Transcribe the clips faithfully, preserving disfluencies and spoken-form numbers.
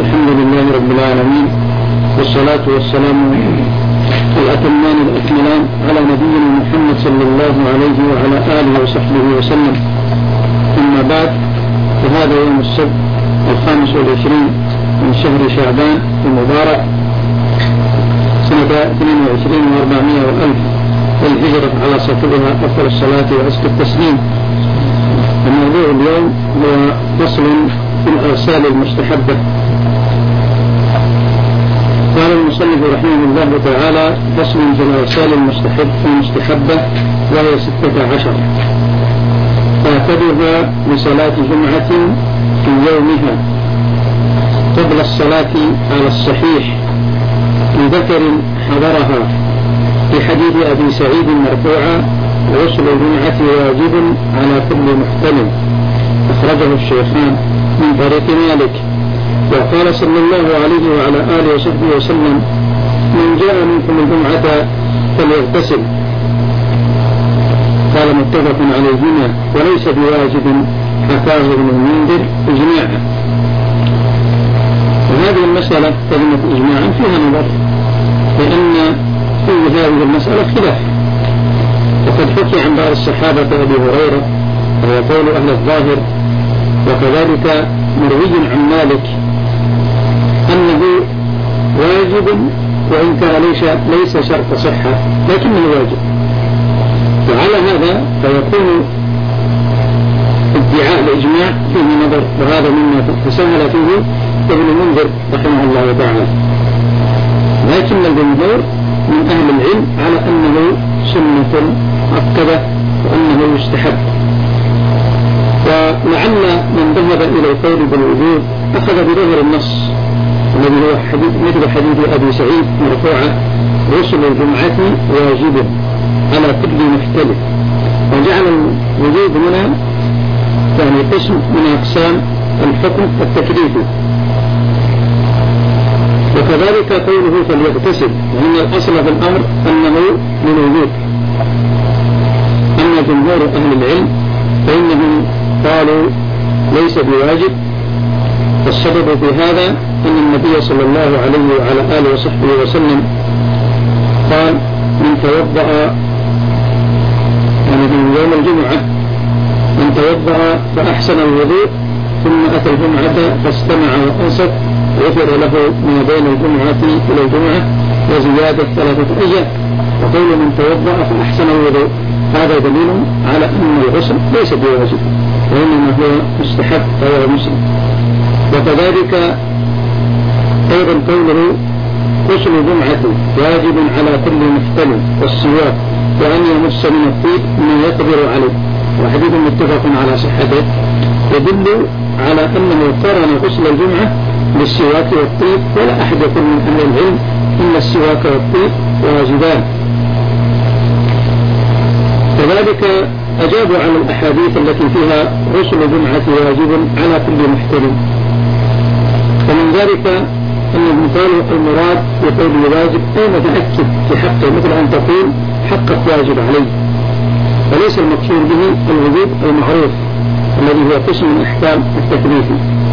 الحمد لله رب العالمين، والصلاة والسلام الأتمان الأكملان على نبينا محمد صلى الله عليه وعلى آله وصحبه وسلم. أما بعد، فهذا يوم السبت الخامس والعشرين من شهر شعبان المبارك سنة اثنين وعشرين وأربعمائة وألف والهجرة على صاحبها أفضل الصلاة وأزكى التسليم. الموضوع اليوم هو فصل في الأغسال المستحبة. قال المصنف رحمه الله تعالى: فصل في الأغسال المستحب المستحبة وهي ستة عشر، تعتبرها لصلاة جمعة في يومها قبل الصلاة على الصحيح لذكر حضرها، في حديث أبي سعيد مرفوعا: غسل الجمعة واجب على كل محتلم، أخرجه الشيخان من طريق مالك. وقال صلى الله عليه وعلى آله وصحبه وسلم: من جاء منكم الجمعة فليغتسل. قال متفق عليهما وليس بواجب، حكاه ابن المنذر إجماعا. وهذه المسألة كلمة إجماعا فيها نظر، لأن في هذه المسألة خلاف، وقد حكي عن بعض الصحابة أبي هريرة وهو قول أهل الظاهر، وكذلك مروي عن مالك أنه واجب وإن كان ليس, ليس شرط صحة لكنه واجب. وعلى هذا فيكون ادعاء الإجماع فيه نظر، وهذا مما تساهل فيه ابن المنذر رحمه الله تعالى. لكن الجمهور من أهل العلم على أنه سنة مؤكدة وأنه يستحب. ولعل من ذهب إلى القول بالوجوب أخذ بظاهر النص الذي هو حديث مثل حديث أبي سعيد مرفوعا: غسل الجمعة واجب على كل محتلم، وجعل الوجوب هنا يعني قسم من أقسام الحكم التكليفي. وكذلك قوله فليغتسل، وإن الأصل في الأمر أنه للوجوب. أما جمهور أهل العلم فإنهم قالوا ليس بواجب، والسبب في هذا أن النبي صلى الله عليه وعلى آله وصحبه وسلم قال: من توضأ يعني من يوم الجمعة من توضأ فأحسن الوضوء ثم أتى الجمعة فاستمع وأنصت غفر له ما بين الجمعة إلى الجمعة وزيادة ثلاثة أيام. وقول من توضأ فأحسن الوضوء هذا دليل على أن الغسل ليس بواجب، وإنما هو مستحب، رواه مسلم. وكذلك أيضا قوله: غسل الجمعة واجب على كل محتلم، والسواك، وأن يمس من الطيب ما يقدر عليه، وحديث متفق على صحته يدل على أنه قرن غسل الجمعة بالسواك والطيب، ولا أحد يقول من أهل العلم إن السواك والطيب واجبان. كذلك أجابوا عن الأحاديث التي فيها غسل الجمعة واجب على كل محتلم، ومن ذلك أنهم قالوا المراد بقول واجب أي متأكد في حقه، مثل أن تقول حقك واجب عليه، وليس المقصود به الوجوب المعروف الذي هو قسم من أحكام التكليفي.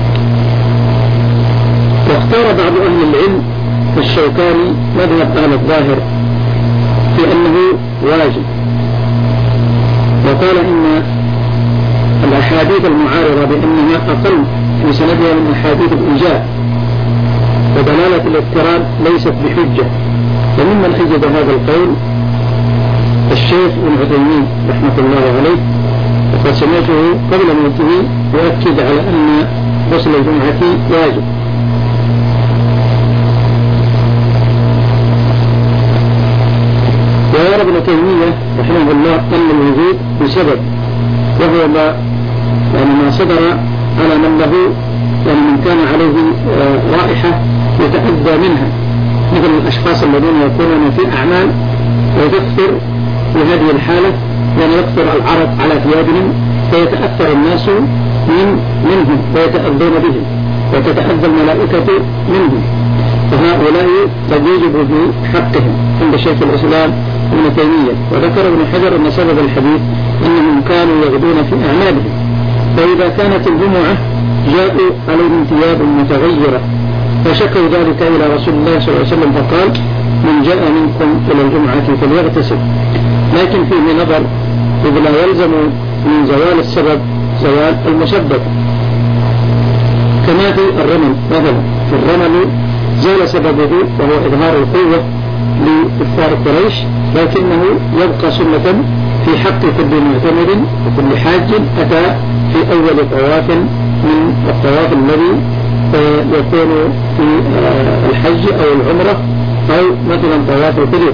واختار بعض أهل العلم الشوكاني مذهب أهل الظاهر في أنه واجب، وقال إن الأحاديث المعارضة بأنها أقل في سندها من أحاديث الإيجاب، ودلالة الاضطراب ليست بحجة. وممن أجد هذا القول الشيخ ابن عثيمين رحمة الله عليه، وقد سمعته قبل موته يؤكد على أن غسل الجمعة واجب. ويرى ابن تيمية رحمه الله أن الوجود بسبب، وهو ما يعني ما صدر على من له يعني من كان عليه رائحة يتأذى منها، مثل الأشخاص الذين يكونون في أعمال ويكثر في هذه الحالة يعني يكثر العرق على ثيابهم فيتأثر الناس من منهم ويتأذون بهم وتتأذى الملائكة منهم، فهؤلاء قد يجب بحقهم عند شيخ الإسلام ابن تيمية. وذكر ابن حجر أن سبب الحديث أنهم كانوا يغدون في أعمالهم، فإذا كانت الجمعة جاءوا عليهم ثياب متغيرة فشكوا ذلك إلى رسول الله صلى الله عليه وسلم فقال من جاء منكم إلى الجمعة فليغتسل. لكن فيه نظر، إذ لا يلزم من زوال السبب زوال المسبب، كما في الرمل مثلا. في الرمل زال سببه وهو إظهار القوة لكفار قريش، لكنه يبقى سنة في حق كل معتمر وكل حاج أتى في أول طواف من الطواف الذي يكون في الحج أو العمرة أو مثلا طواف القدوم.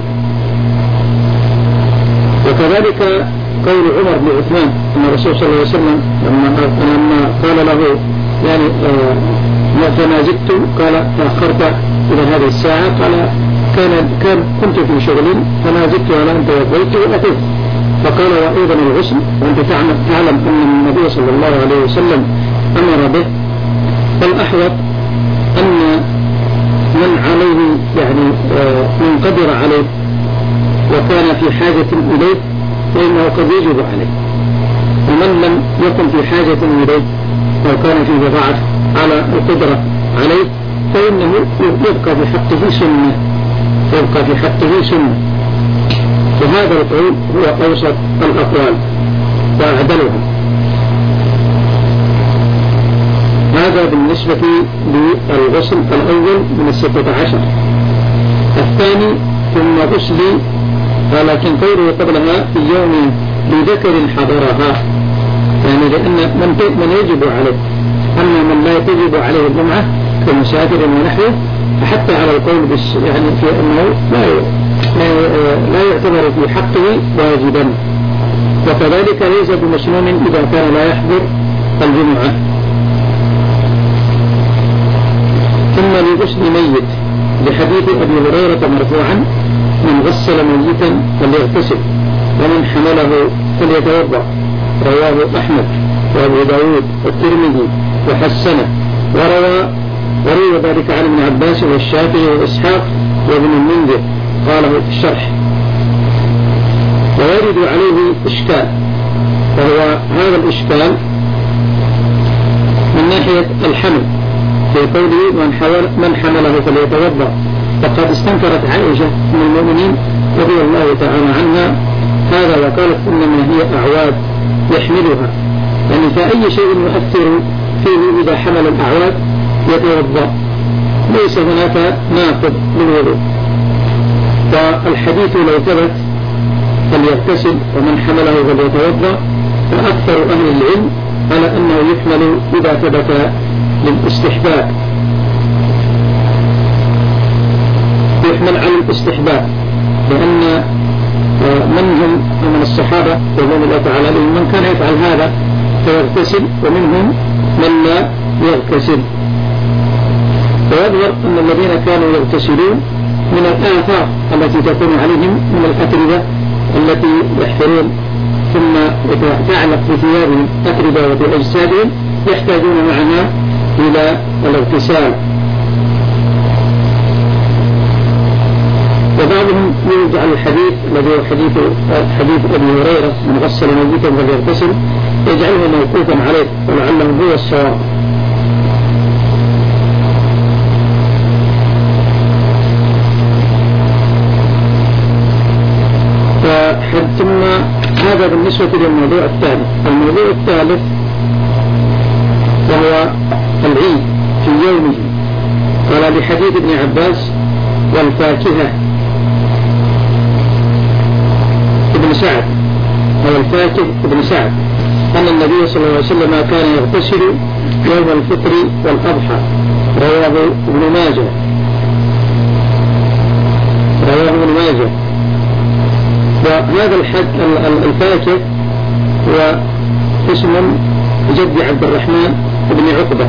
وكذلك قول عمر بن عثمان أن الرسول صلى الله عليه وسلم لما قال له يعني فما زدت، قال تأخرت إلى هذه الساعة، قال كان كان كنت في شغل فما زدت على أن توضيت وأتيت. فقال وأيضا الغسل، وأنت تعلم أن النبي صلى الله عليه وسلم أمر به. فالأحوط أن من عليه يعني من قدر عليه وكان في حاجة إليه فإنه قد يجب عليه، ومن لم يكن في حاجة إليه أو كان فيه ضعف على القدرة عليه فإنه يبقى في حقه سنة يبقى في حقه سنة وهذا القول هو أوسط الأقوال وأعدلها. هذا بالنسبة للغسل الأول من الستة عشر. الثاني ثم غسل، ولكن قوله قبلها في يوم لذكر حضرها، يعني لأن من, من يجب عليه، أما من لا تجب عليه الجمعة كمسافر ونحوه فحتى على القول بس يعني في أنه لا لا يعتبر في حقه واجبا، وكذلك ليس بمسنون إذا كان لا يحضر الجمعة. ثم لغسل ميت لحديث أبي هريرة مرفوعا من غسل ميتا فليغتسل ومن حمله فليتوضأ، رواه أحمد وأبو داود والترمذي وحسنه، وروى وروى ذلك عن ابن عباس والشافعي وإسحاق وابن المنذر قاله في الشرح. ويرد عليه إشكال، وهو هذا الإشكال من ناحية الحمل في قوله من حمله فليتوضأ، فقد استنكرت عائشة من المؤمنين رضي الله تعالى عنها هذا وقالت إنما هي أعواد يحملها، يعني فأي شيء يؤثر فيه إذا حمل الأعواد يتوضأ، ليس هناك ناقض للوضوء. فالحديث لو ثبت فليغتسل ومن حمله فليتوضأ، فأكثر أهل العلم على أنه يحمل إذا ثبت للاستحباب، يحمل على الاستحباب، لأن منهم من الصحابة رضوان الله تعالى عنهم من كان يفعل هذا فيغتسل ومنهم من لا يغتسل. ويظهر أن الذين كانوا يغتسلون من الآثار التي تكون عليهم من الأتربة التي يحفرون ثم تعلق في ثيابهم أتربة وفي أجسادهم يحتاجون معها إلى الاغتسال. وبعضهم يرجع الحديث الذي هو حديث حديث أبي هريرة من غسل ميتا فليغتسل يجعله موقوفا عليه ولعله هو الصواب. ثم هذا بالنسبة للموضوع الثالث. الموضوع الثالث وهو العيد في يومه، قال بحديث ابن عباس والفاكهة ابن سعد أو الفاكه ابن سعد أن النبي صلى الله عليه وسلم كان يغتسل يوم الفطر والأضحى، رواه ابن ماجه رواه ابن ماجه وهذا الحد الفاكه هو اسم جد عبد الرحمن بن عقبة،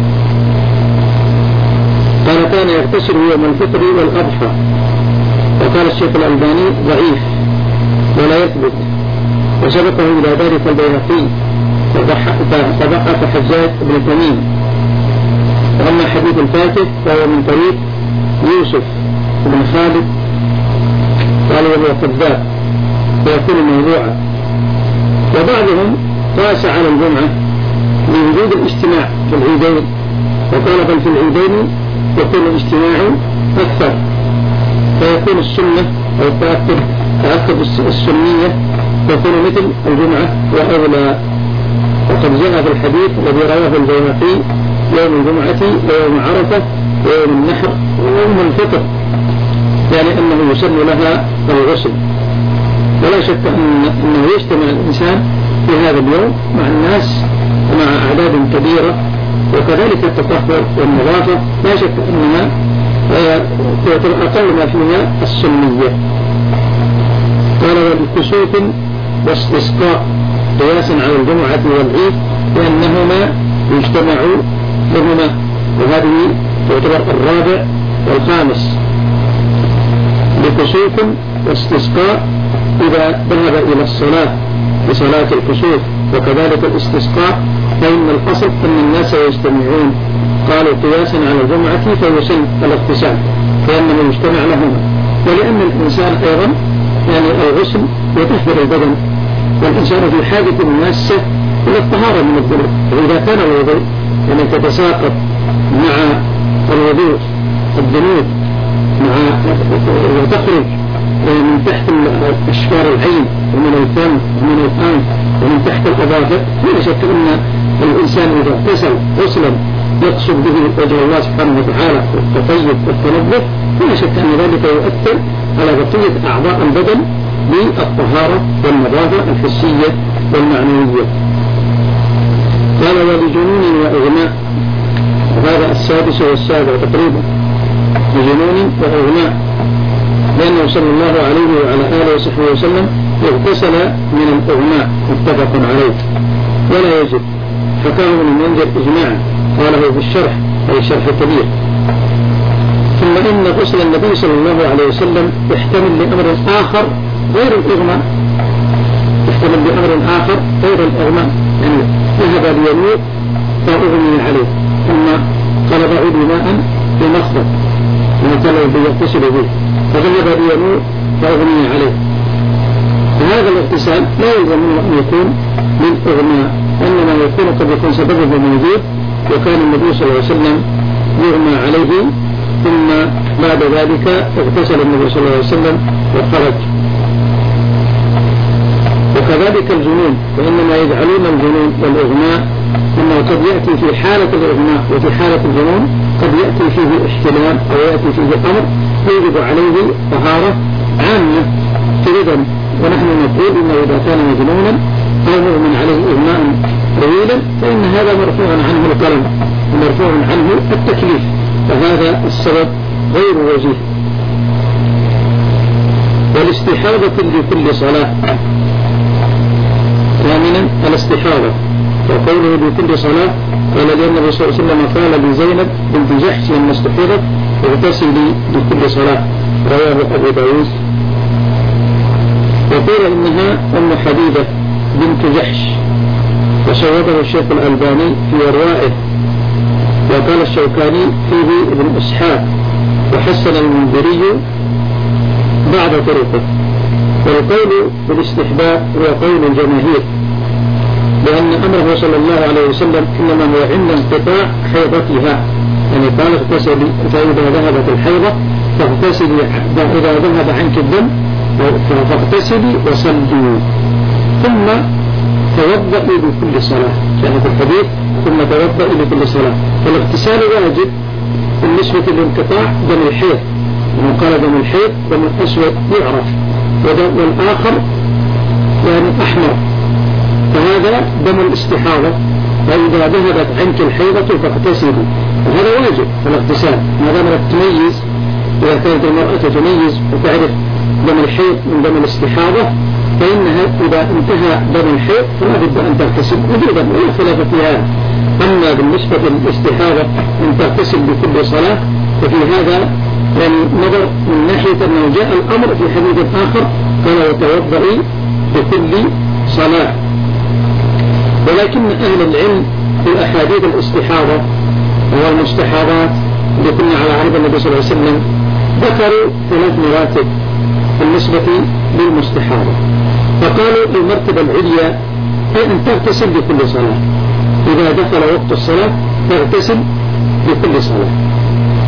قال كان يغتسل يوم الفطر والأضحى، وقال الشيخ الألباني ضعيف ولا يثبت، وسبقه إلى ذلك البيهقي فضعف حجاج بن تميم. وأما حديث الفاكه فهو من طريق يوسف بن خالد قال وهو كذاب ويكون موضوعا. وبعضهم قاس على الجمعة لوجود الاجتماع في العيدين، وقال بل في العيدين يكون الاجتماع أكثر، فيكون السنة أو التأكد تأكد السنية تكون مثل الجمعة وأولى. وقد جاء في الحديث الذي رواه البيهقي يوم الجمعة ويوم عرفة ويوم النحر ويوم الفطر، يعني أنه يسن لها الغسل. ولا شك أنه يجتمع الإنسان في هذا اليوم مع الناس ومع أعداد كبيرة، وكذلك التطهر والنظافة لا شك أنها تعتبر أقل ما فيها السنية. قال وبكسوف واستسقاء قياسا على الجمعة والعيد لأنهما يجتمع لهما، وهذه تعتبر الرابع والخامس. بكسوف واستسقاء إذا ذهب إلى الصلاة بصلاة الكسوف، وكذلك الاستسقاء فإن الأصل أن الناس يجتمعون، قالوا قياسا على الجمعة فيسن الاغتسال فإنه يجتمع لهما، ولأن الإنسان أيضا يعني الغسل يطهر البدن، والإنسان في حاجة ماسة إلى الطهارة من الذنوب. وإذا كان الوضوء يعني تتساقط مع الوضوء الذنوب مع وتخرج من تحت أشفار العين ومن الفم ومن الأنف ومن تحت الأظافر، فلا شك أن الإنسان إذا اغتسل غسلا يقصد به وجه الله سبحانه وتعالى والتطيب والتنظف، فلا شك أن ذلك يؤثر على بقية أعضاء البدن بالطهارة والنظافة الحسية والمعنوية. قال ولجنون وإغماء، وهذا السادس والسابع تقريبا، لجنون وإغماء، لأنه صلى الله عليه وعلى آله وصحبه وسلم اغتسل من الإغماء متفق عليه ولا يجب، حكاه من المنذر إجماعا قاله في الشرح أي الشرح الكبير. ثم إن غسل النبي صلى الله عليه وسلم يحتمل لأمر آخر غير الإغماء، يحتمل لأمر آخر غير الإغماء، يعني ذهب ليموت فأغمي عليه ثم طلب عود ماء في مخضر وكان يغتسل به فذهب ليموت فأغمي عليه، فهذا الاغتسال لا يلزم أن يكون من إغماء، إنما يكون قد يكون سببه موجود، وكان النبي صلى الله عليه وسلم يغمى عليه ثم بعد ذلك اغتسل النبي صلى الله عليه وسلم وخرج. وكذلك الجنون، وإنما يجعلون الجنون والإغماء أنه قد يأتي في حالة الإغماء وفي حالة الجنون قد يأتي فيه احتلام أو يأتي فيه أمر يجب عليه طهارة عامة فريدا، ونحن نقول إنه إذا كان مجنونا أو مؤمن عليه إغماء طويلا فإن هذا مرفوع عنه القلم ومرفوع عنه التكليف، فهذا السبب غير وجيه. والاستحاضة لكل صلاة، ثامنا الاستحاضة، وقوله بكل صلاة قال لأن النبي صلى الله عليه وسلم قال لزينب بنت جحش لما استحيضت اغتسلي بكل صلاة، رواه أبو داود. وقيل إنها أم حبيبة بنت جحش، وصوبه الشيخ الألباني في إروائه، وقال الشوكاني فيه ابن إسحاق، وحسن المنذري بعض طرقه. والقول بالاستحباب هو قول الجماهير، لأن أمره صلى الله عليه وسلم إنما هو عند انقطاع حيضتها، يعني قال اغتسلي فإذا ذهبت الحيضة فاغتسلي، إذا ذهب عنك الدم فاغتسلي وصلي ثم توضئي لكل صلاة، يعني في الحديث ثم توضئي لكل صلاة. فالاغتسال واجب بالنسبة للانقطاع دم الحيض، ومن قال دم الحيض دم الأسود يعرف، والآخر يعني أحمر، فهذا دم الاستحاضة، فإذا ذهبت عنك الحيضة فاغتسلي، وهذا واجب الاغتسال ما دام تميز. إذا كانت المرأة تميز وتعرف دم الحيض من دم الاستحاضة فإنها إذا انتهى دم الحيض فلا بد أن تغتسل وجوبا ولا خلاف في هذا. أما بالنسبة للاستحاضة أن تغتسل بكل صلاة ففي هذا يعني نظر من ناحية أنه جاء الأمر في حديث آخر قال وتوضئي بكل صلاة. ولكن أهل العلم في أحاديث الاستحاضة والمستحاضات اللي كنا على عهد النبي صلى الله عليه وسلم ذكروا ثلاث مراتب بالنسبة للمستحاضة، فقالوا المرتبة العليا هي أن تغتسل بكل صلاة، إذا دخل وقت الصلاة تغتسل بكل صلاة.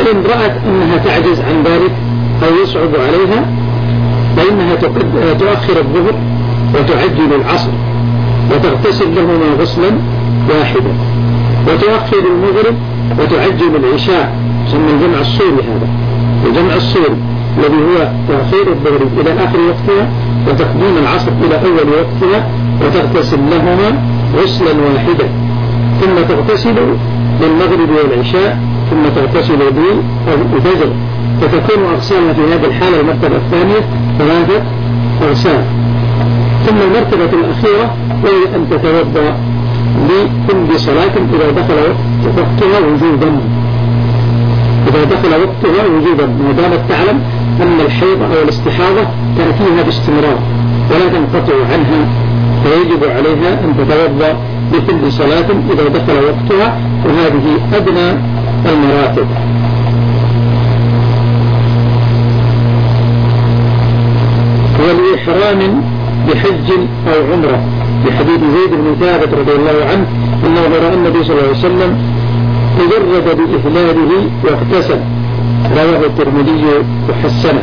فإن رأت أنها تعجز عن ذلك أو يصعب عليها فإنها تؤخر الظهر وتعجل العصر وتغتسل لهما غسلا واحدا، وتؤخر المغرب وتعجل العشاء، يسمى الجمع الصوري. هذا الجمع الصوري الذي هو تأخير الظهر إلى آخر وقتها وتقديم العصر إلى أول وقتها، وتغتسل لهما غسلا واحدا، ثم تغتسل للمغرب والعشاء، ثم تغتسل للفجر، فتكون أغسالها في هذه الحالة المرتبة الثانية ثلاثة أغسال. ثم المرتبة الأخيرة وهي أن تتوضأ لكل صلاة إذا دخل وقتها وجوبا، إذا دخل وقتها وجوبا، ما دامت تعلم أن الحيض أو الاستحاضة تأتيها باستمرار ولا تنقطع عنها، فيجب عليها أن تتوضأ لكل صلاة إذا دخل وقتها، وهذه أدنى المراتب. ولإحرام بحج أو عمرة بحديث زيد بن ثابت رضي الله عنه أنه رأى النبي صلى الله عليه وسلم تجرد بإهلاله واغتسل، رواه الترمذي وحسنه،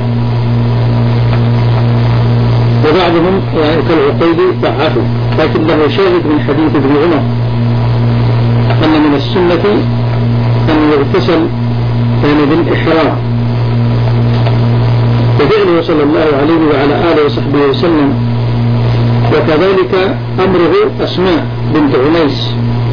وبعضهم يعني كالعقيلي ضعفه، لكن له شاهد من حديث ابن عمر أن من السنة أن يغتسل يعني بالإحرام، وفعله صلى الله عليه وعلى آله وصحبه وسلم. وكذلك أمره أسماء بنت عميس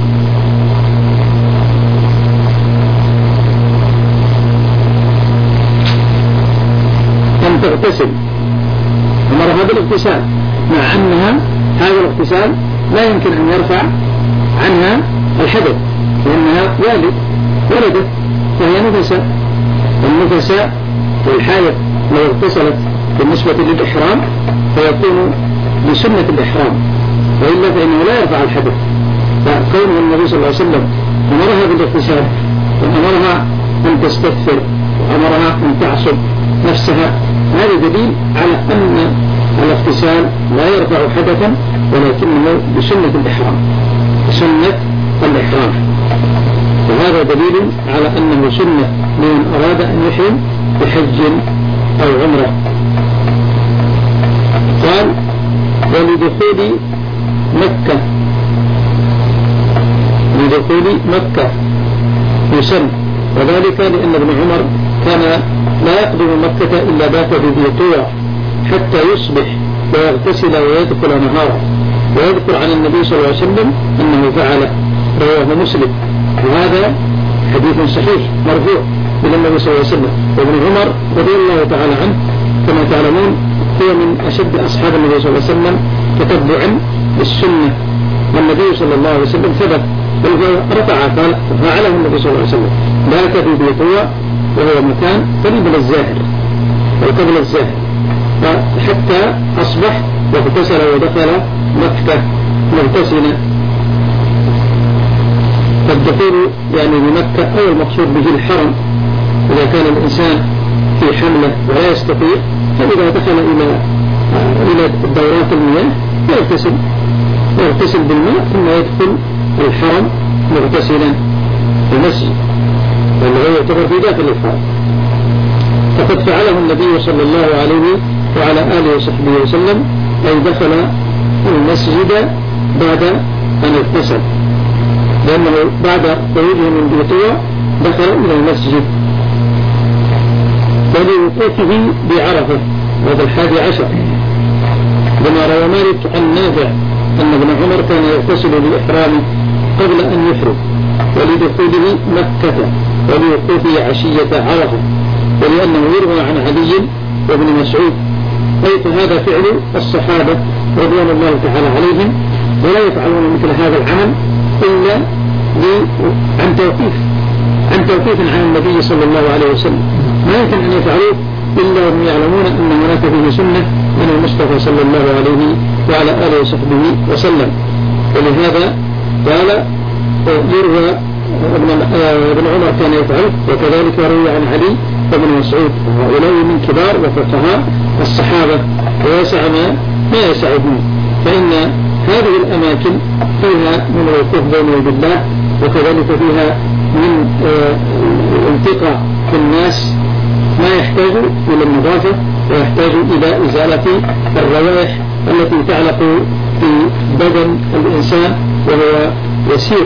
أن تغتسل، أمرها بالاغتسال، مع أنها هذا الاغتسال لا يمكن أن يرفع عنها الحدث، لأنها والد ولدت فهي نفساء، والنفساء والحائض لو اغتسلت بالنسبة للإحرام فيكون بسنة الإحرام، وإلا فإنه لا يرفع الحدث. فكونه النبي صلى الله عليه وسلم أمرها بالاغتسال وأمرها أن تستغفر وأمرها أن تعصب نفسها، هذا دليل على أن الاغتسال لا يرفع حدثا، ولكنه بسنة الإحرام، بسنة الإحرام، وهذا دليل على أنه سنة لمن أراد أن يحرم بحج أو عمرة. قال ولدخول مكة، لدخول مكة يسن، وذلك لأن ابن عمر كان لا يقدم مكة إلا بات بذي طوى حتى يصبح ويغتسل ويدخل نهارا، ويذكر عن النبي صلى الله عليه وسلم أنه فعل، رواه مسلم، وهذا حديث صحيح مرفوع إلى النبي صلى الله عليه وسلم. وابن عمر رضي الله تعالى عنه كما تعلمون هو من أشد أصحاب النبي صلى الله عليه وسلم تتبعا للسنة، والنبي صلى الله عليه وسلم ثبت بل رفع فعله النبي صلى الله عليه وسلم، بات في ذي طوى وهو مكان قريب من الزاهر وقبل الزاهر، حتى أصبح واغتسل ودخل مكة مغتسلا. فالدخول يعني بمكة أو المقصود به الحرم، إذا كان الإنسان في حملة ولا يستطيع فإذا دخل إلى إلى دورات المياه يغتسل يغتسل بالماء ثم يدخل الحرم مغتسلا في المسجد، والذي يعتبر في داخل الحرم. فقد فعله النبي صلى الله عليه وعلى آله وصحبه وسلم، أي دخل المسجد بعد أن اغتسل، لأنه بعد خروجه من ذي طوى دخل إلى المسجد. ولوقوفه بعرفة هذا الحادي عشر، لما روى مالك عن نافع أن ابن عمر كان يغتسل بإحرامه قبل أن يحرم، ولدخوله مكة ولوقوفه عشية عرفة، ولأنه يروى عن علي وابن مسعود، أي فهذا فعل الصحابة رضوان الله تعالى عليهم، ولا يفعلون مثل هذا العمل إلا عن توقيف عن توقيف عن النبي صلى الله عليه وسلم، ما يمكن أن يفعلوه إلا وهم يعلمون أن هناك فيه سنة من المصطفى صلى الله عليه وعلى آله وصحبه وسلم. ولهذا قال يروى ابن عمر كان يفعله، وكذلك روي عن علي وابن مسعود، وهؤلاء من كبار وفقهاء الصحابة ويسع ما ما يسعهم، فإن هذه الأماكن فيها من الوقوف بين يدي الله، وكذلك فيها من الالتقاء في الناس ما يحتاج إلى النظافة ويحتاج إلى إزالة الروائح التي تعلق في بدن الإنسان وهو يسير.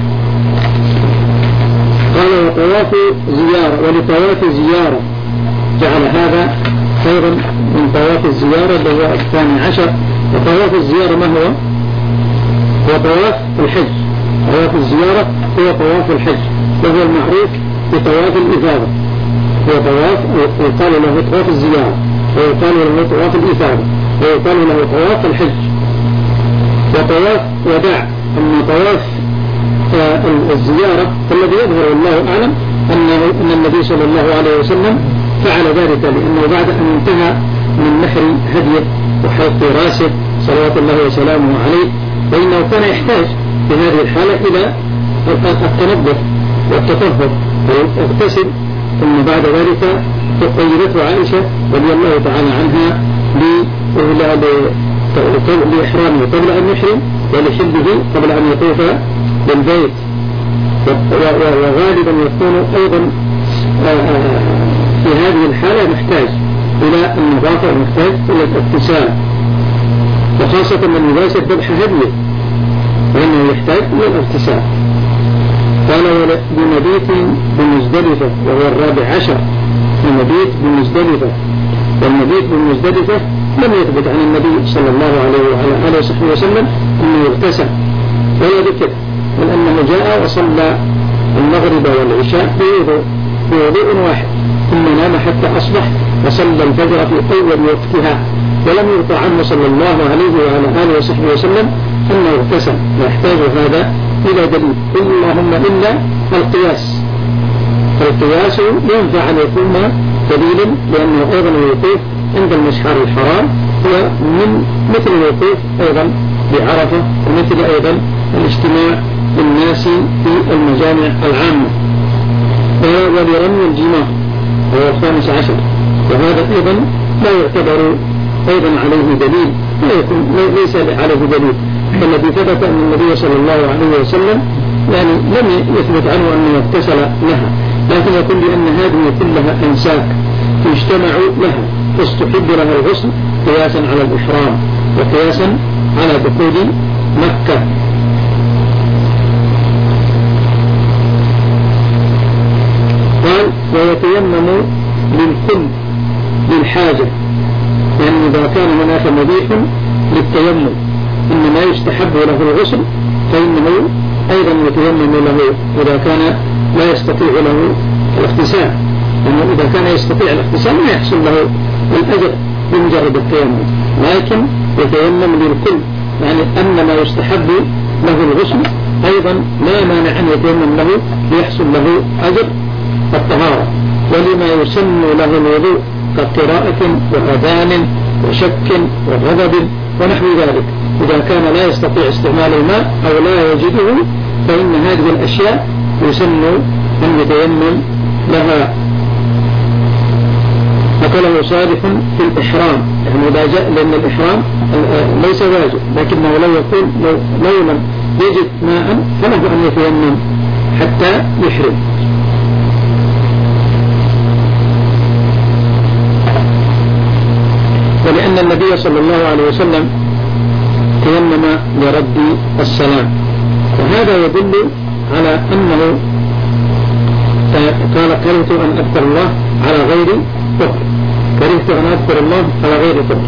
قال وطواف زيارة، ولطواف زيارة جعل هذا خيرا من طواف الزيارة اللي هو الثاني عشر. وطواف الزيارة ما هو؟ هو طواف الحج. طواف الزيارة هو طواف الحج وهو المعروف بطواف الإفاضة. هو طواف يقال له طواف الزيارة ويقال له طواف الإفاضة ويقال له طواف الحج وطواف وداع. أما طواف الزيارة فالذي يظهر والله أعلم أنه أن النبي صلى الله عليه وسلم فعل ذلك، لأنه بعد أن انتهى من نحر هديه وحلق راسه صلوات الله وسلامه عليه فإنه كان يحتاج في هذه الحالة إلى التنظف والتطهر ويغتسل. ثم بعد ذلك قيدته عائشة رضي الله تعالى عنها لإحرامه قبل أن يحرم ولحله قبل أن يطوف بالبيت. وغالبا يكون أيضا في هذه الحالة محتاج إلى النظافة ومحتاج إلى الاغتسال، وخاصة من يباشر ذبح هديه فإنه يحتاج إلى الاغتسال. قال بمبيت بمزدلفة وهو الرابع عشر. المبيت بمزدلفة، والمبيت بمزدلفة لم يثبت عن النبي صلى الله عليه وعلى آله وصحبه وسلم أنه اغتسل ولا ذكر، بل أنه جاء وصلى المغرب والعشاء بوضوء واحد ثم نام حتى أصبح وصلى الفجر في أول وقتها، ولم يرفع عنه صلى الله عليه وعلى آله وصحبه وسلم أنه اغتسل. ويحتاج هذا إلى دليل، اللهم إلا القياس. القياس ينفع أن يكون دليلا، لأنه أيضا الوقوف عند المشعر الحرام هو من مثل الوقوف أيضا بعرفة، ومثل أيضا الاجتماع بالناس في المجامع العامة. ولرمي الجمار وهو الخامس عشر، وهذا أيضا لا يعتبر أيضا عليه دليل، لا يكون ليس عليه دليل. فالذي ثبت أن النبي صلى الله عليه وسلم يعني لم يثبت عنه أنه اغتسل لها، لكن يقول لأن هذه كلها أنساك تجتمع لها فاستحب لها الغسل قياسا على الإحرام وقياسا على دخول مكة. قال ويتيمم للكل للحاجة، يعني إذا كان هناك مبيح للتيمم إنما يستحب له الغسل فإنه أيضا يتيمم له إذا كان لا يستطيع له الاغتسال، لأنه إذا كان يستطيع الاغتسال ما يحصل له الأجر بمجرد التيمم، لكن يتيمم للكل، يعني أن ما يستحب له الغسل أيضا لا مانع أن يتيمم له ليحصل له أجر الطهارة. ولما يسن له الوضوء كقراءة وأذان وشك وغضب ونحو ذلك، إذا كان لا يستطيع استعمال الماء أو لا يجده فإن هذه الأشياء يسن أن يتيمم لها. نقله صالح في الإحرام، يعني إذا جاء، لأن الإحرام ليس واجب، لكنه لو يقول لو, لو لم يجد ماء فله أن يتيمم حتى يحرم. ولأن النبي صلى الله عليه وسلم تيمم لرد السلام، وهذا يدل على أنه قال كرهت أن أذكر الله على غير طهر، كرهت أن أذكر الله على غير طهر.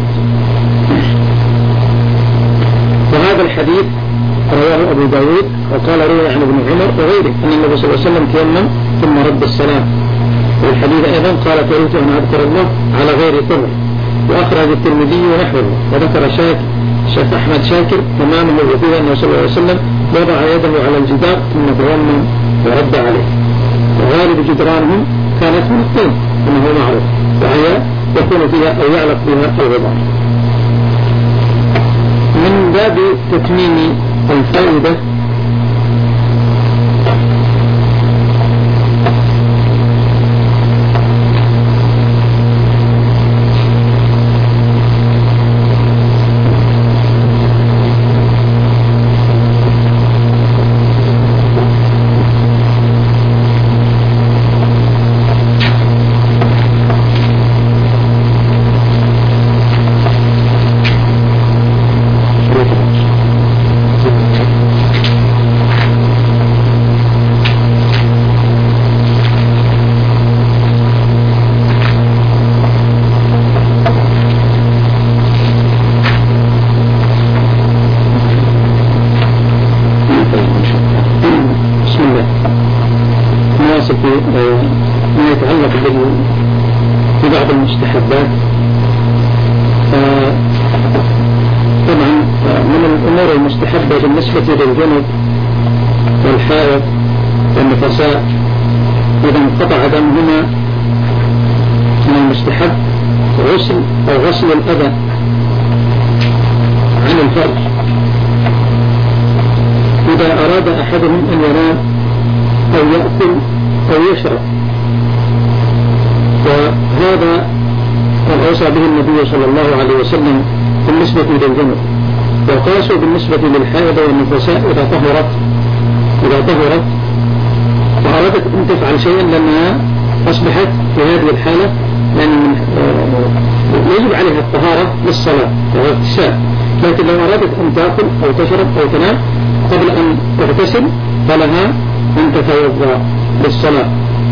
وهذا الحديث رواه أبو داود وقال روى عن ابن عمر وغيره أن النبي صلى الله عليه وسلم تيمم ثم رد السلام. والحديث أيضا قال كرهت أن أذكر الله على غير طهر. وأخرج الترمذي ونحوه وذكر شاكر الشيخ أحمد شاكر تمامه وفيه أنه صلى الله عليه وسلم وضع يده على الجدار ثم تيمم ورد عليه. وغالب جدرانهم كانت من الطين كما هو معروف، وهي يكون فيها أو يعلق بها الغبار. من باب تتميم الفائدة يتعلق ببعض المستحبات. طبعا من الأمور المستحبة بالنسبة للجنب والحائض والنفساء إذا انقطع دمهما من المستحب غسل أو غسل الأذى عن الفرج إذا أراد أحدهم أن ينام أو يأكل أو يشرب، وهذا قد أوصى به النبي صلى الله عليه وسلم بالنسبة للجنب، وقاسوا بالنسبة للحائض والنفساء إذا طهرت إذا طهرت وأرادت أن تفعل شيئا لأنها أصبحت في هذه الحالة يعني يجب عليها الطهارة للصلاة والاغتسال، لكن لو أرادت أن تأكل أو تشرب أو تنام قبل أن تغتسل فلها أن تتوضأ للصلاة.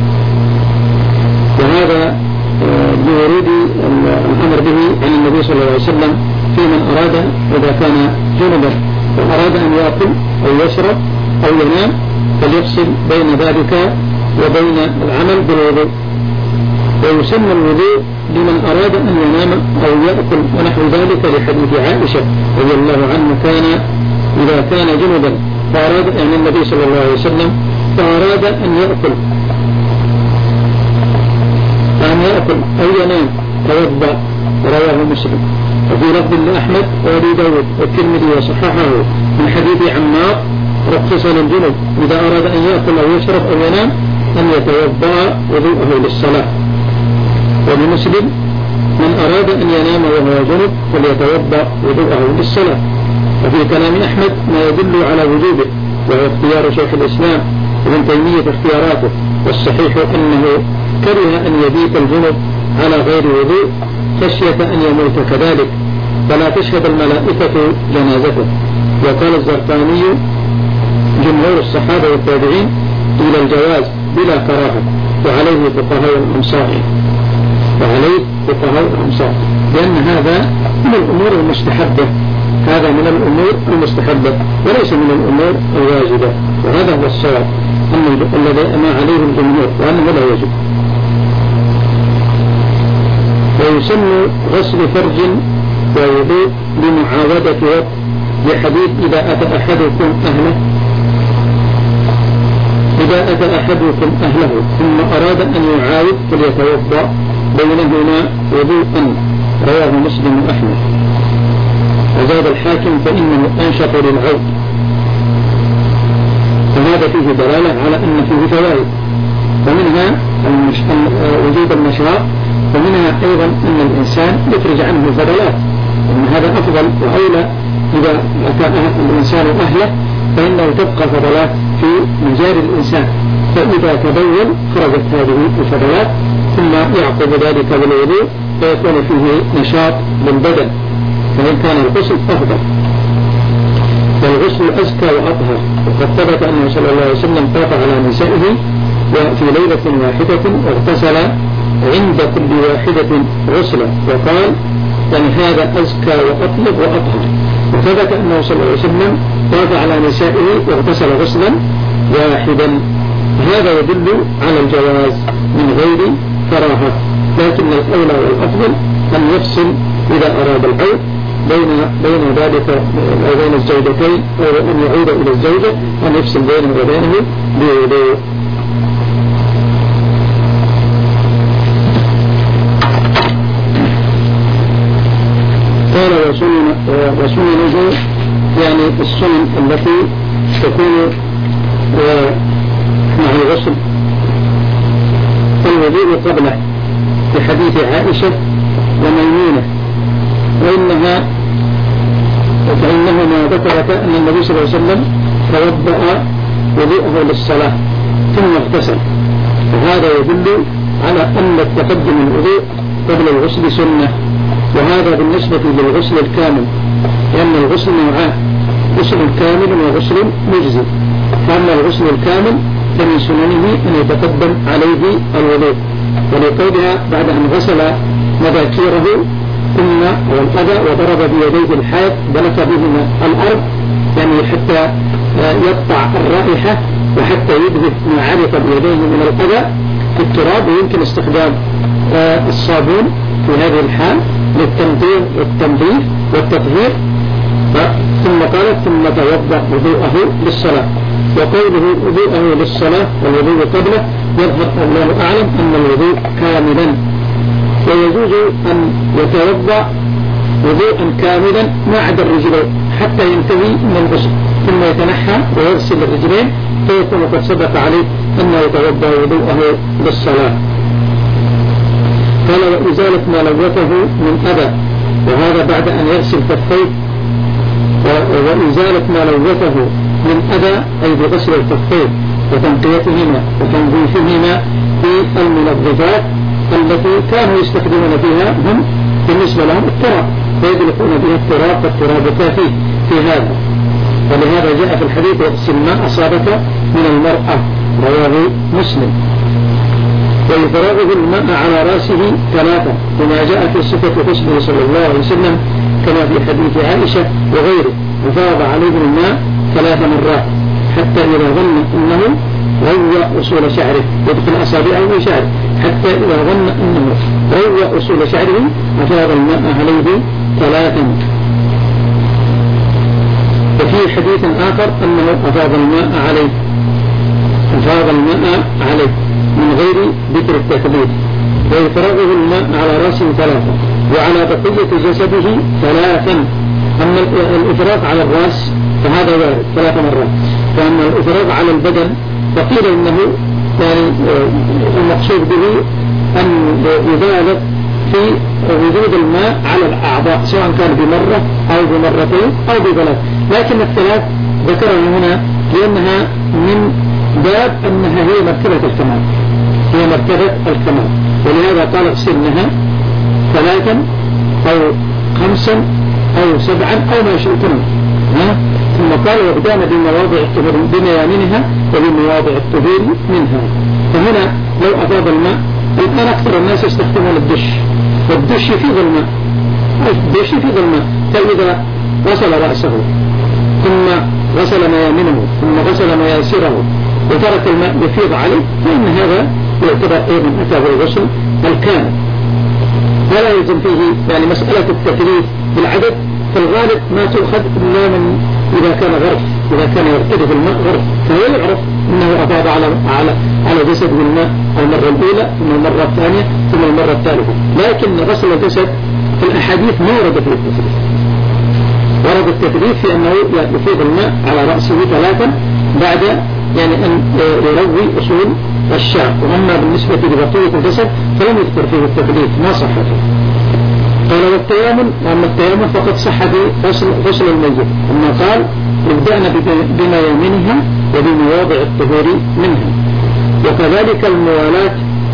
وهذا بورود الأمر به عن النبي صلى الله عليه وسلم في من أراد إذا كان جنبا وأراد أن يأكل أو يشرب أو ينام فليفصل بين ذلك وبين العمل بالوضوء. ويسن الوضوء لمن أراد أن ينام أو يأكل ونحو ذلك لحديث عائشة رضي الله عنه كان إذا كان جنبا فأراد يعني النبي صلى الله عليه وسلم فأراد أن يأكل أن يأكل أو ينام توضأ، رواه مسلم. وفي لفظ لأحمد وأبي داود والترمذي وصححه من حديث عمار رخص للجنب إذا أراد أن يأكل أو يشرب أو ينام أن يتوضأ وضوءه للصلاة. ولمسلم من أراد أن ينام وهو جنب فليتوضأ وضوءه للصلاة. وفي كلام أحمد ما يدل على وجوبه وهو اختيار شيخ الإسلام ابن تيمية اختياراته، والصحيح أنه كره أن يبيت الجنب على غير وضوء خشية أن يموت كذلك فلا تشهد الملائكة جنازته. وقال الزرقاني جمهور الصحابة والتابعين إلى الجواز بلا كراهة، وعليه فقهاء الأمصار وعليه فقهاء الأمصار لأن هذا من الأمور المستحبة هذا من الأمور المستحبة وليس من الأمور الواجبة، وهذا هو الصواب الذي ما عليه الجمهور وأنه لا يجب. ويسن غسل فرج ووضوء لمعاودة وقت لحديث إذا أتى أحدكم أهله إذا أتى أحدكم أهله ثم أراد أن يعاود فليتوضأ بينهما وضوءا، رواه مسلم وأحمد. وزاد الحاكم فإنه أنشط للعود، فهذا فيه دلالة على أن فيه فوائد، ومنها وجود النشاط، ومنها أيضا أن الإنسان يخرج عنه الفضلات، وأن هذا أفضل وأولى. إذا أتى الإنسان أهله فإنه تبقى فضلات في مجال الإنسان، فإذا تبول خرجت هذه الفضلات ثم يعقب ذلك بالوضوء فيكون فيه نشاط للبدن، فإن كان الغسل أفضل. والغسل أزكى وأطهر، وقد ثبت أنه صلى الله عليه وسلم طاف على نسائه وفي ليلة واحدة واغتسل عند كل واحدة غسلا، وقال يعني هذا أزكى وأطلب وأطهر. وثبت أنه صلى الله عليه وسلم طاف على نسائه واغتسل غسلا واحدا، هذا يدل على الجواز من غير كراهة، لكن الأولى والأفضل أن يفصل إذا أراد العود بين بين ذلك بين الزوجتين، أو أن يعود إلى الزوجة أن يفصل بينه وبينه بوضوء. قال وسننه يعني السنن التي تكون مع الغسل الوضوء قبله في حديث عائشة وميمونة، وإنها فإنهما ذكرت أن النبي صلى الله عليه وسلم توضأ وضوءه للصلاة ثم اغتسل، وهذا يدل على أن التقدم الوضوء قبل الغسل سنة. وهذا بالنسبة للغسل الكامل، لأن الغسل نوعان، غسل كامل وغسل مجزي. فأما الغسل الكامل فمن سننه أن يتقدم عليه الوضوء، ولقولها بعد أن غسل مذاكيره ثم والأذى وضرب بيديه الحائط بلك بهما الأرض، يعني حتى يقطع الرائحة وحتى يذهب ما علق بيديه من الأذى، بالتراب، ويمكن استخدام الصابون في هذه الحال للتنظيف والتنظيف والتطهير. ثم قالت ثم توضأ وضوءه للصلاة. وقوله وضوءه للصلاة والوضوء قبله يظهر الله أعلم أن الوضوء كاملا، ويجوز أن يتوضأ وضوءا كاملا ما عدا الرجلين حتى ينتهي من الغسل، ثم يتنحى ويغسل الرجلين فيكون قد سبق عليه أنه يتوضأ وضوءه للصلاة. قال وإزالة ما لوثه من أذى، وهذا بعد أن يغسل كفيه. وإزالة ما لوثه من أذى أي بغسل الكفين وتنقيتهما وتنظيفهما في المنظفات التي كانوا يستخدمون فيها هم بالنسبة لهم التراب، فيدلقون بها التراب فالتراب كافي في هذا. ولهذا جاء في الحديث واغسل ما أصابك من المرأة، رواه مسلم. ويفرغه الماء على رأسه ثلاثة كما جاء في صفة غسله صلى الله عليه وسلم كما في حديث عائشة وغيره، وفاض عليه الماء ثلاث مرات حتى إذا ظن أنه روى أصول شعره، يدخل أصابعه في شعره حتى إذا ظن أنه روى أصول شعره أفاض الماء عليه ثلاثا. وفي حديث آخر أنه أفاض الماء عليه أفاض الماء عليه من غير ذكر التكليف. ويفرغه الماء على رأسه ثلاثة وعلى بقية جسده ثلاثا. أما الإفراغ على الرأس فهذا وارد ثلاث مرات، فأما الإفراغ على البدن فقيل إنه يعني المقصود به أن يبالغ في وجود الماء على الأعضاء سواء كان بمرة أو بمرتين أو بثلاث، لكن الثلاث ذكرها هنا لأنها من باب أنها هي مرتبة الكمال، هي مرتبة الكمال، ولهذا قال اغسلنها ثلاثا أو خمسا أو سبعا أو ما شئتم. ثم قال وابدأنا بمواضع الطهور بميامنها وبمواضع الطهور منها. فهنا لو أفاض الماء، الآن أكثر الناس يستخدمون الدش، والدش في ظلماء، الدش في ظلماء، فإذا غسل رأسه ثم غسل ميامنه ثم غسل مياسره وترك الماء يفيض عليه فإن هذا يعتبر أيضا أتى بالغسل الكامل، ولا يلزم فيه يعني مسألة التكليف بالعدد. فالغالب ما تؤخذ إلا من إذا كان غرف، إذا كان يرتدف الماء غرف فهو يعرف أنه أفاض على على على جسده الماء المرة الأولى ثم المرة الثانية ثم المرة الثالثة. لكن غسل الجسد في الأحاديث ما ورد فيه التكليف، ورد التكليف في أنه يفيض الماء على رأسه ثلاثا بعد يعني أن يروي أصول الشعر. وأما بالنسبة لبقية الجسد فلم يذكر فيه التكليف، ما صح فيه. قال والتيامن، وأما التيامن فقد صح بغسل غسل الميت، أما قال يبدأنا بميامنها وبمواضع الطهور منها. وكذلك الموالاة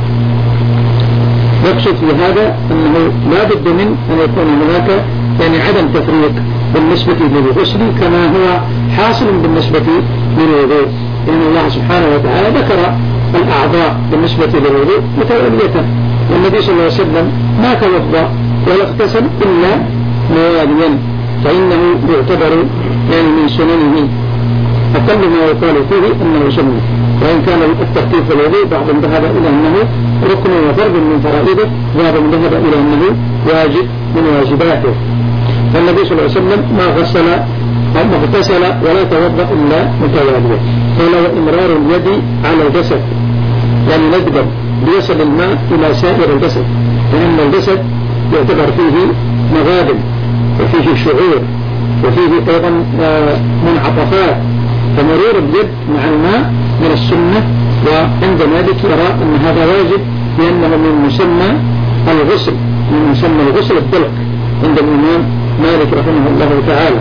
يقصد في هذا أنه لا بد من أن يكون هناك يعني عدم تفريق بالنسبة للغسل كما هو حاصل بالنسبة للوضوء، لأن الله سبحانه وتعالى ذكر الأعضاء بالنسبة للوضوء متوالية، والنبي صلى الله عليه وسلم ما توضأ ولا اغتسل إلا مواليا، فإنه يعتبر يعني من سننه أقل ما يقال فيه أنه سنة. وإن كان الترتيب في الوضوء بعضهم ذهب إلى أنه ركن وفرض من فرائضه، وبعضهم ذهب إلى أنه واجب من واجباته. فالنبي صلى الله عليه وسلم ما غسل ما اغتسل ولا توضأ إلا متواليا. قال وإمرار اليد على الجسد يعني ندبا ليصل الماء إلى سائر الجسد، لأن الجسد يعتبر فيه مغادم وفيه شعور وفيه أيضا منعطفات، فمرور اليد مع الماء من السنة. وعند مالك يرى أن هذا واجب لأنه من مسمى الغسل، من مسمى الغسل الدلق عند الإمام مالك رحمه الله تعالى.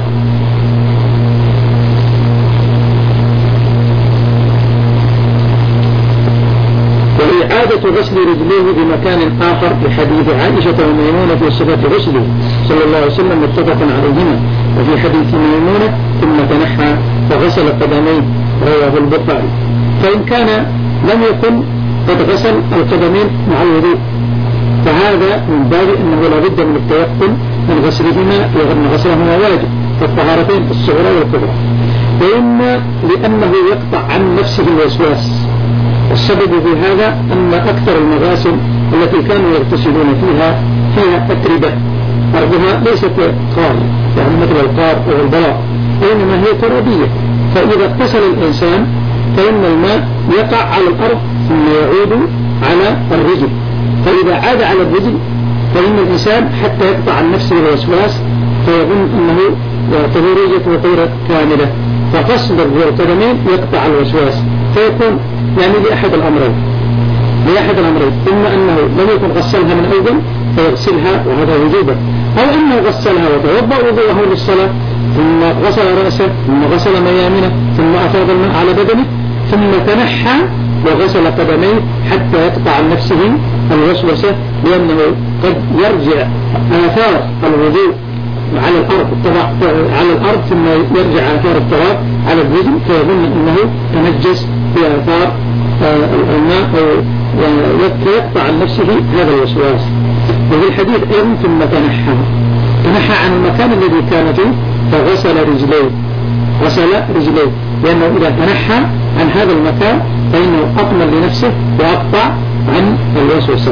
وإعادة غسل رجليه بمكان آخر في حديث عائشة وميمونة في صفة غسله صلى الله عليه وسلم متفق عليهما. وفي حديث ميمونة ثم تنحى فغسل قدميه رواه البخاري. فإن كان لم يكن قد غسل القدمين مع الوضوء فهذا من باب أنه لا بد من التيقن من غسلهما، وأن غسلهما واجب فالطهارتين الصغرى والكبرى. وإما لأنه يقطع عن نفسه الوسواس، والسبب في هذا أن أكثر المغاسل التي كانوا يغتسلون فيها فيها أتربة أرضها ليست قار، يعني مثل القار أو البلاط، وإنما هي ترابية. فإذا اغتسل الإنسان فإن الماء يقع على الأرض ثم يعود على الرجل، فإذا عاد على الرجل فإن الإنسان حتى يقطع عن نفسه الوسواس فيظن أنه طهورية وطهورة كاملة، فغسل القدمين يقطع الوسواس، فيكون يعني لأحد الأمرين لأحد الأمرين إما أنه لم يكن غسلها من أول فيغسلها وهذا وجوبا، أو أنه غسلها وتوضأ وضوءه للصلاة ثم غسل رأسه ثم غسل ميامنه ثم أفاض الماء على بدنه ثم تنحى وغسل قدميه حتى يقطع عن نفسه الوسوسة، لأنه قد يرجع آثار الوضوء على الأرض على الأرض ثم يرجع آثار التراب على الرجل فيظن أنه تنجس بآثار الماء أو يقطع عن نفسه هذا الوسواس. وفي الحديث أيضا ثم تنحى تنحى عن المكان الذي كان فيه فغسل رجليه غسل رجليه لأنه إذا تنحى عن هذا المكان فإنه أطمن لنفسه وأقطع عن الوسوسة.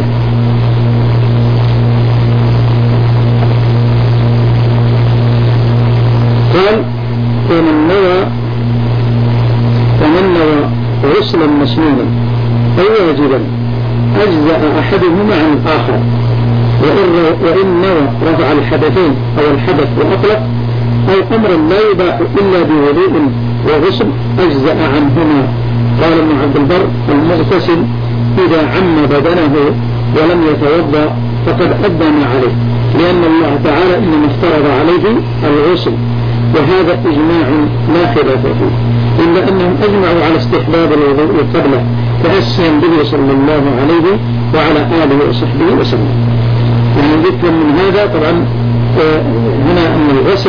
قال فمن نوى فمن نوى غسلا مسنونا أو واجبا أجزأ أحدهما عن الآخر، وإن نوى رفع الحدثين أو الحدث وأطلق أو أمرا لا يباح إلا بوضوء وغسل أجزأ عنهما. قال ابن عبد البر المغتسل إذا عم بدنه ولم يتوضأ فقد أدى ما عليه، لأن الله تعالى إنما افترض عليه الغسل، وهذا إجماع لا خلاف فيه، إلا أنهم أجمعوا على استحباب الوضوء قبله تأسيا به صلى الله عليه وعلى آله وصحبه وسلم. يعني ذكر من هذا طبعا هنا أن الغسل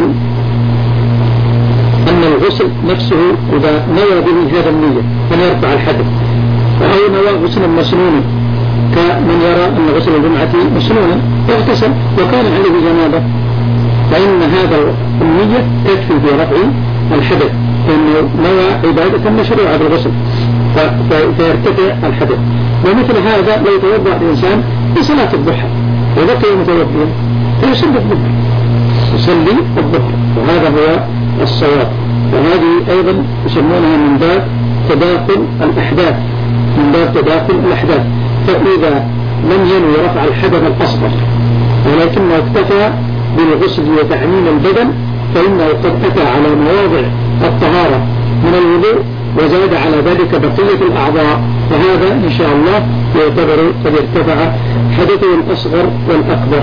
أن الغسل نفسه إذا نوى به هذا النية أن يرفع الحدث، أو نوى غسلا مسنونا كمن يرى أن غسل الجمعة مسنونا يغتسل وكان عليه جنابة، فإن هذا النية تكفي في رفع الحدث، لأنه نوى عبادة مشروعة بالغسل فيرتفع الحدث. ومثل هذا لو توضأ الإنسان بصلاة الضحى وبقي متوضئا فيصلي الضحى يصلي الضحى وهذا هو الصواب. وهذه أيضا يسمونها من باب تداخل الأحداث من باب تداخل الأحداث فإذا لم ينوي رفع الحدث الأصغر ولكنه اكتفى بالغسل وتعميم البدن فإنه قد أتى على مواضع الطهارة من الوضوء وزاد على ذلك بقية الأعضاء، فهذا إن شاء الله يعتبر قد ارتفع حدثه الأصغر والأكبر.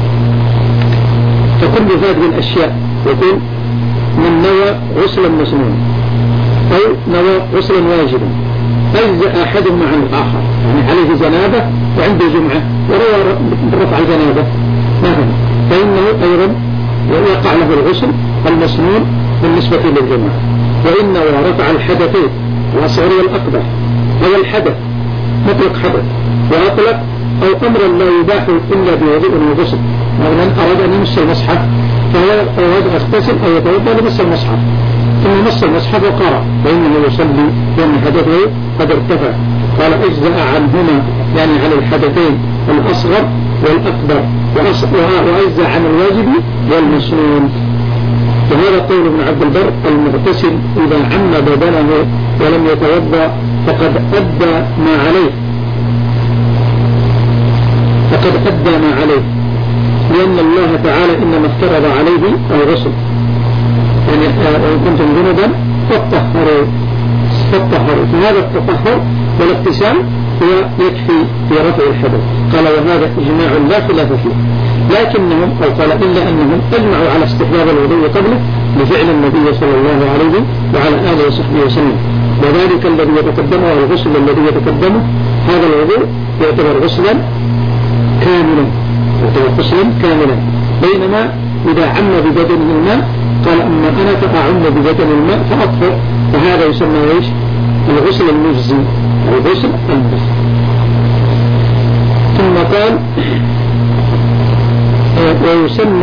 فكل هذه الأشياء يكون من نوى غسلا مسنونا أو نوى غسلا واجبا أجزأ أحدهما عن الآخر، يعني عليه جنابة وعنده جمعة وروى رفع الجنابة مثلا فإنه أيضا يقع له الغسل المسنون بالنسبة للجمعة. وإن رفع الحدثين الأصغر والأكبر أو الحدث مطلق حدث وأطلق أو أمرا لا يباح إلا بوضوء وغسل، ومن أراد أن يمس المصحف فهو أراد يغتسل أو يتوضأ لمس المصحف ثم مس المصحف وقرأ فإنه يصلي لأن حدثه قد ارتفع. قال اجزأ عنهما يعني عن الحدثين الأصغر والأكبر وأجزأ عن الواجب والمسنون. وهذا قول ابن عبد البر المغتسل إذا عم بدنه ولم يتوضأ فقد أدى ما عليه فقد أدى ما عليه لأن الله تعالى إنما افترض عليه الغسل، يعني إن كنتم جنبا فاتطهروا فاتطهروا فهذا التطهر والاغتسال هو يكفي في رفع الحدث. قال وهذا إجماع لا خلاف فيه، لكنهم أو قال إلا أنهم أجمعوا على استحباب الوضوء قبله بفعل النبي صلى الله عليه وعلى آله وصحبه وسلم، وذلك الذي يتقدمه الغسل الذي يتقدمه هذا الوضوء يعتبر غسلا كاملا يعتبر غسلا كاملا بينما إذا عم ببدنه الماء قال أما أنا فأعم ببدن الماء فأطفئ، فهذا يسمى إيش؟ الغسل المجزي الغسل المجزي. ثم قال ويسمى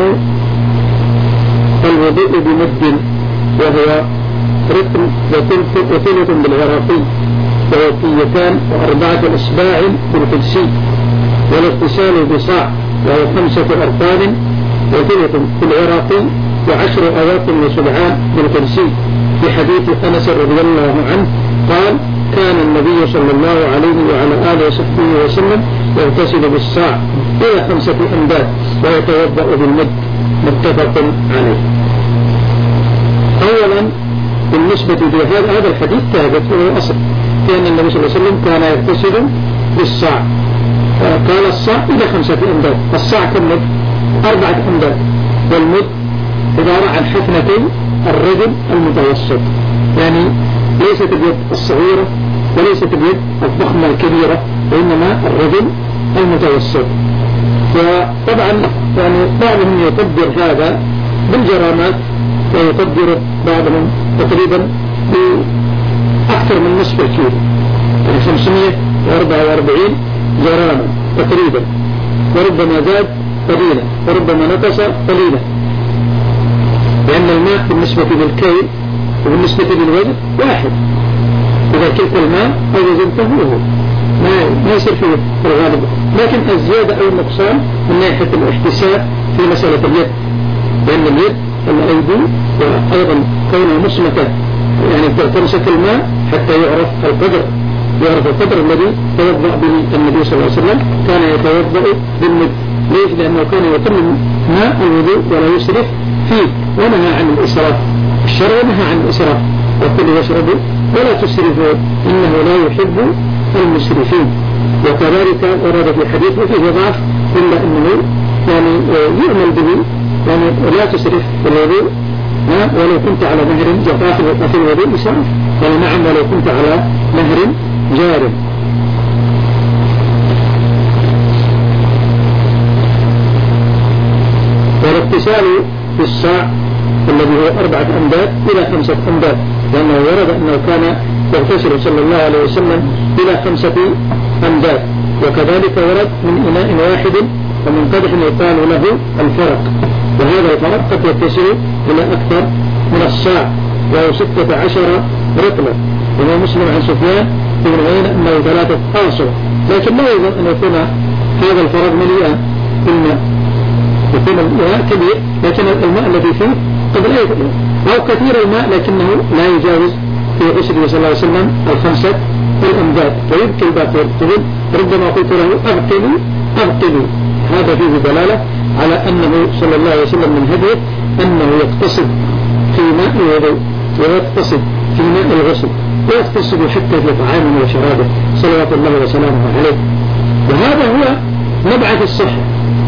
الوضوء بمد وهو رتم وثلث بالعراقي ووقيتان وأربعة إصباع بالقدسي، والاغتسال بصاع وهو خمسة أرطال وثلث في العراقي وعشر أواق وسبعان بالقدسي، في حديث أنس رضي الله عنه قال: كان النبي صلى الله عليه وعلى آله وصحبه وسلم يغتسل بالصاع إلى خمسة أمداد ويتوضأ بالمد، متفق عليه. أولا بالنسبة لهذا هذا الحديث ثابت وهو أصل، كان النبي صلى الله عليه وسلم كان يغتسل بالصاع، قال الصاع إلى خمسة أمداد. الصاع كم مد؟ أربعة أمداد، والمد عبارة عن حفنتي الرجل المتوسط، يعني ليست اليد الصغيرة وليست اليد الضخمة الكبيرة، وإنما الرجل المتوسط. وطبعا يعني بعضهم يقدر هذا بالجرامات، ويقدر بعضهم تقريبا بأكثر من نصف الكيلو، يعني خمسمائة وأربعة وأربعين جراما تقريبا، وربما زاد قليلا وربما نقص قليلا، لأن الماء بالنسبة للكيل وبالنسبة للوزن واحد، إذا كلت الماء أو وزنته هو ما يصير فيه الغالب، لكن الزيادة أو النقصان من ناحية الاحتساب في مسألة اليد، لأن اليد الأيدي وأيضا كونها مسمكة يعني تمسك الماء حتى يعرف القدر، يعرف القدر الذي توضأ به النبي صلى الله عليه وسلم، كان يتوضأ بالمد. ليش؟ لأنه كان يتم ماء الوضوء ولا يسرف فيه، ونهى عن الإسراف، الشرع نهى عن الإسراف، وكل يشربوا ولا تسرفوا إنه لا يحب المسرفين. وكذلك ورد في حديث وفيه ضعف إلا أنه يعني يؤمل به، يعني لا تسرف في الوضوء ولو كنت على نهر جفاف في الوضوء إسراف، يعني نعم ولو كنت على نهر جارب. والاغتسال في الصاع الذي هو أربعة أمداد إلى خمسة أمداد، لأنه ورد أنه كان يغتسل صلى الله عليه وسلم إلى خمسة أمداد. وكذلك ورد من إناء واحد ومن قدح يقال له الفرق، وهذا الفرق قد يتصل إلى أكثر من الصاع، وهو ستة عشر رطلا. وهو مسلم عن سفيان بن عيينة أنه ثلاثة أوسع، لكن لا يظن أن يكون هذا الفرق مليئا بالماء، يكون الماء كبير لكن الماء الذي فيه قد لا يكون، أو كثير الماء لكنه لا يجاوز في غسله صلى الله عليه وسلم الخمسة الأمداد، ويبكي الباقي يقول ربما قلت له أبقلي أبقلي. هذا فيه دلالة على أنه صلى الله عليه وسلم من هديه أنه يقتصد في ماء الوضوء ويقتصد في ماء الغسل ويقتصد حتى في طعامه وشرابه صلوات الله وسلامه عليه. وهذا هو مبعث الصحة،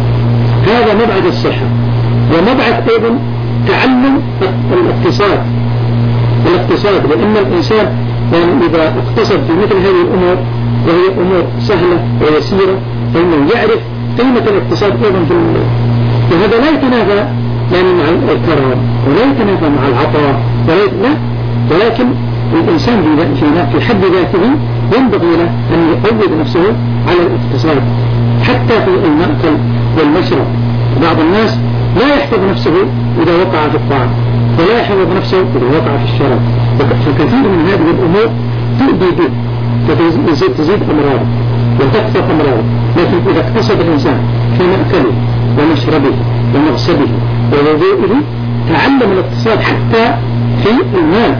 هذا مبعث الصحة، ومبعث أيضا تعلم الاقتصاد الاقتصاد لأن الإنسان يعني إذا اقتصد في مثل هذه الأمور وهي أمور سهلة ويسيرة فإنه يعرف قيمة الاقتصاد أيضا في المال. وهذا لا يتنافى يعني مع الكرم ولا يتنافى مع العطاء لا، ولكن الإنسان في حد ذاته ينبغي له أن يقوض نفسه على الاقتصاد حتى في المأكل والمشرب. بعض الناس لا يحفظ نفسه إذا وقع في الطعام ولا يحفظ نفسه إذا وقع في الشراب، فكثير من هذه الأمور تؤدي به فتزيد تزيد أمراضه وتكثر أمراضه. لكن إذا اقتصد الإنسان في مأكله ومشربه ومغسله ووضوئه تعلم الاقتصاد حتى في المال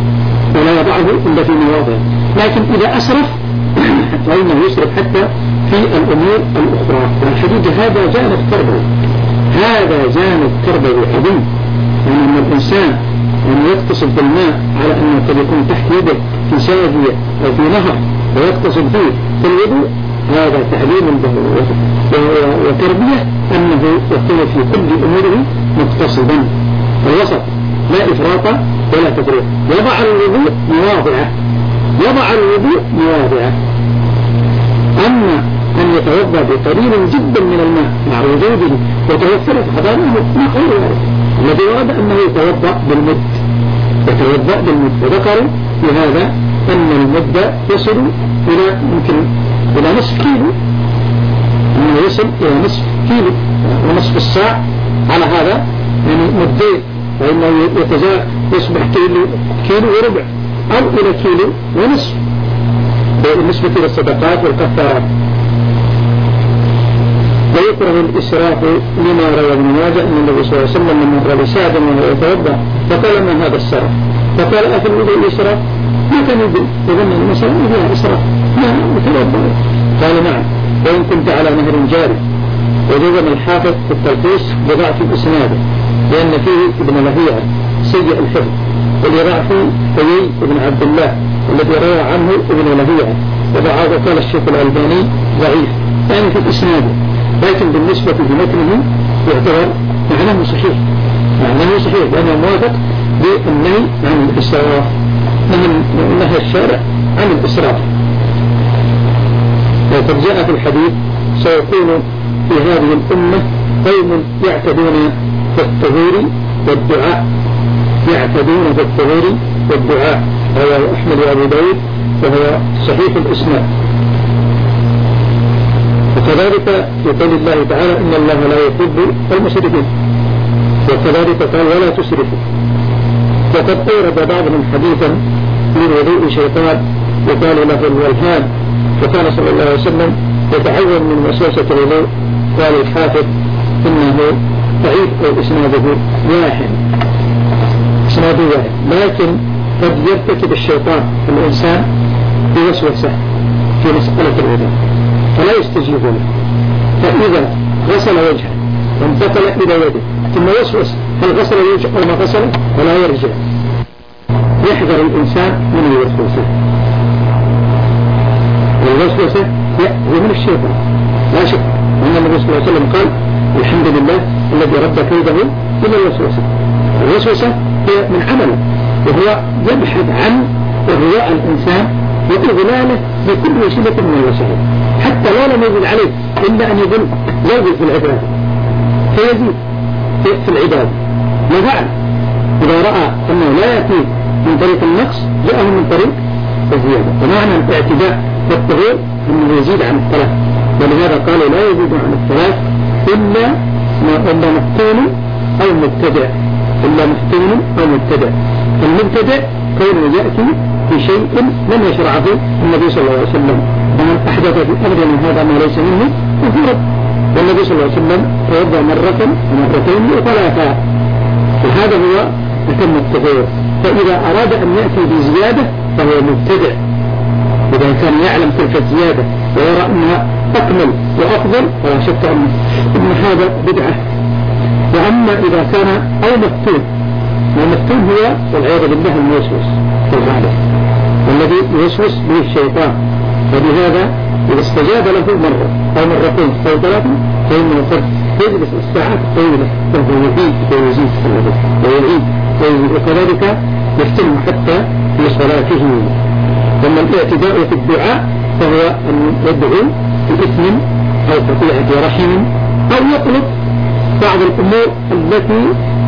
ولا يضعه إلا في مواضع. لكن إذا أسرف فإنه يسرف حتى في الأمور الأخرى. والحقيقة هذا جانب تربوي، هذا جانب تربوي عظيم، يعني أن الإنسان أن يقتصد بالماء على أنه قد يكون تحت يده في ساقية أو في نهر ويقتصد فيه في الوضوء، هذا تعليم له وتربية أنه يكون في كل أموره مقتصدا الوسط لا إفراط ولا تفريط. يضع الوضوء مواضعه يضع الوضوء مواضعه أما أن يتوضأ بقليل جدا من الماء مع وجوده وتوفره فهذا ما قوله الذي ورد أنه يتوضأ بالمد يتوضأ بالمد. وذكروا في هذا أن المد يصل إلى يمكن إلى نصف كيلو، أنه يصل إلى نصف كيلو ونصف الساعة على هذا يعني مدين، فإنه يتزاع يصبح كيلو كيلو وربع أو إلى كيلو ونصف. بالنسبة للصدقات والكفارات. ويكره الإسراف لما روى ابن ماجه أن النبي صلى الله عليه وسلم مر بسعد وهو يتوضأ فقال ما هذا السرف؟ فقال أفي الوضوء الإسراف؟ ما كان يقول يظن أن المسألة فيها إسراف، ما يتوضأ. قال نعم، وإن كنت على نهر جاري. وجزم الحافظ في التلخيص بضعف إسناده لأن فيه ابن لهيعة سيء الحفظ، ولضعف حيي بن عبد الله الذي روى عنه ابن لهيعة، وضعه قال الشيخ الألباني ضعيف يعني في إسناده، لكن بالنسبة لمتنه يعتبر معناه صحيح، معناه صحيح لأنه موافق بالنهي عن الإسراف، نهى الشارع عن الإسراف. وقد جاء في الحديث سيكون في هذه الأمة قوم يعتدون في الطهور والدعاء، يعتدون في الطهور والدعاء، رواه أحمد وأبو داود وهو صحيح الإسناد. وكذلك في قول الله تعالى إن الله لا يحب المسرفين، وكذلك قال ولا تسرفوا. وقد أورد بعضهم حديثا في وضوء شيطان يقال له الولهان، وكان صلى الله عليه وسلم يتعوذ من وسوسة الوضوء. قال الحافظ إنه ضعيف أو إسناده واحد، إسناده واحد، لكن قد يرتكب الشيطان الإنسان بوسوسة في مسألة الوضوء فلا يستجيب له، فإذا غسل وجهه وانتقل إلى يده ثم وسوس هل غسل الوجه أو ما غسل فلا يرجع، يحذر الإنسان من الوسوسة. والوسوسة هي من الشيطان لا شك، وأن النبي صلى الله عليه وسلم قال الحمد لله الذي رد كيده إلى الوسوسة. الوسوسة هي من عمله، وهو يبحث عن إغواء الإنسان وإغلاله بكل وسيلة من الوسائل، حتى لا لم يزيد عليه إلا أن يقول زود في العبادة فيزيد في العبادة. وفعل إذا رأى أنه لا يأتي من طريق النقص جاءه من طريق الزيادة. ومعنى الاعتداء والتغيير أنه يزيد عن الثلاث، ولهذا قالوا لا يزيد عن الثلاث إلا إلا مفتون أو مبتدع، إلا مفتون أو مبتدع. المبتدع كونه يأتي في شيء لم يشرعه النبي صلى الله عليه وسلم، ومن أحدث في أمرنا هذا ما ليس منه فهو رد. والنبي صلى الله عليه وسلم توضأ مرة ومرتين وثلاثة، وهذا هو أتم التغيير. فإذا أراد أن يأتي بزيادة فهو مبتدع، إذا كان يعلم تلك الزيادة ويرى أنها أكمل وأفضل فلا شك أن هذا بدعة. وأما إذا كان أو مفتون، والمفتون هو والعياذ بالله الموسوس في الغالب والذي يوسوس به الشيطان، ولهذا إذا استجاب له مرة أو مرتين أو ثلاثة فإنه قد يجلس الساعات الطويلة وهو يزيد ويزيد ويعيد ويزيد، وكذلك يفتنه حتى في صلاته. أما الاعتداء في الدعاء فهو أن يدعو بإثم أو قطيعة رحم أو يطلب بعض الأمور التي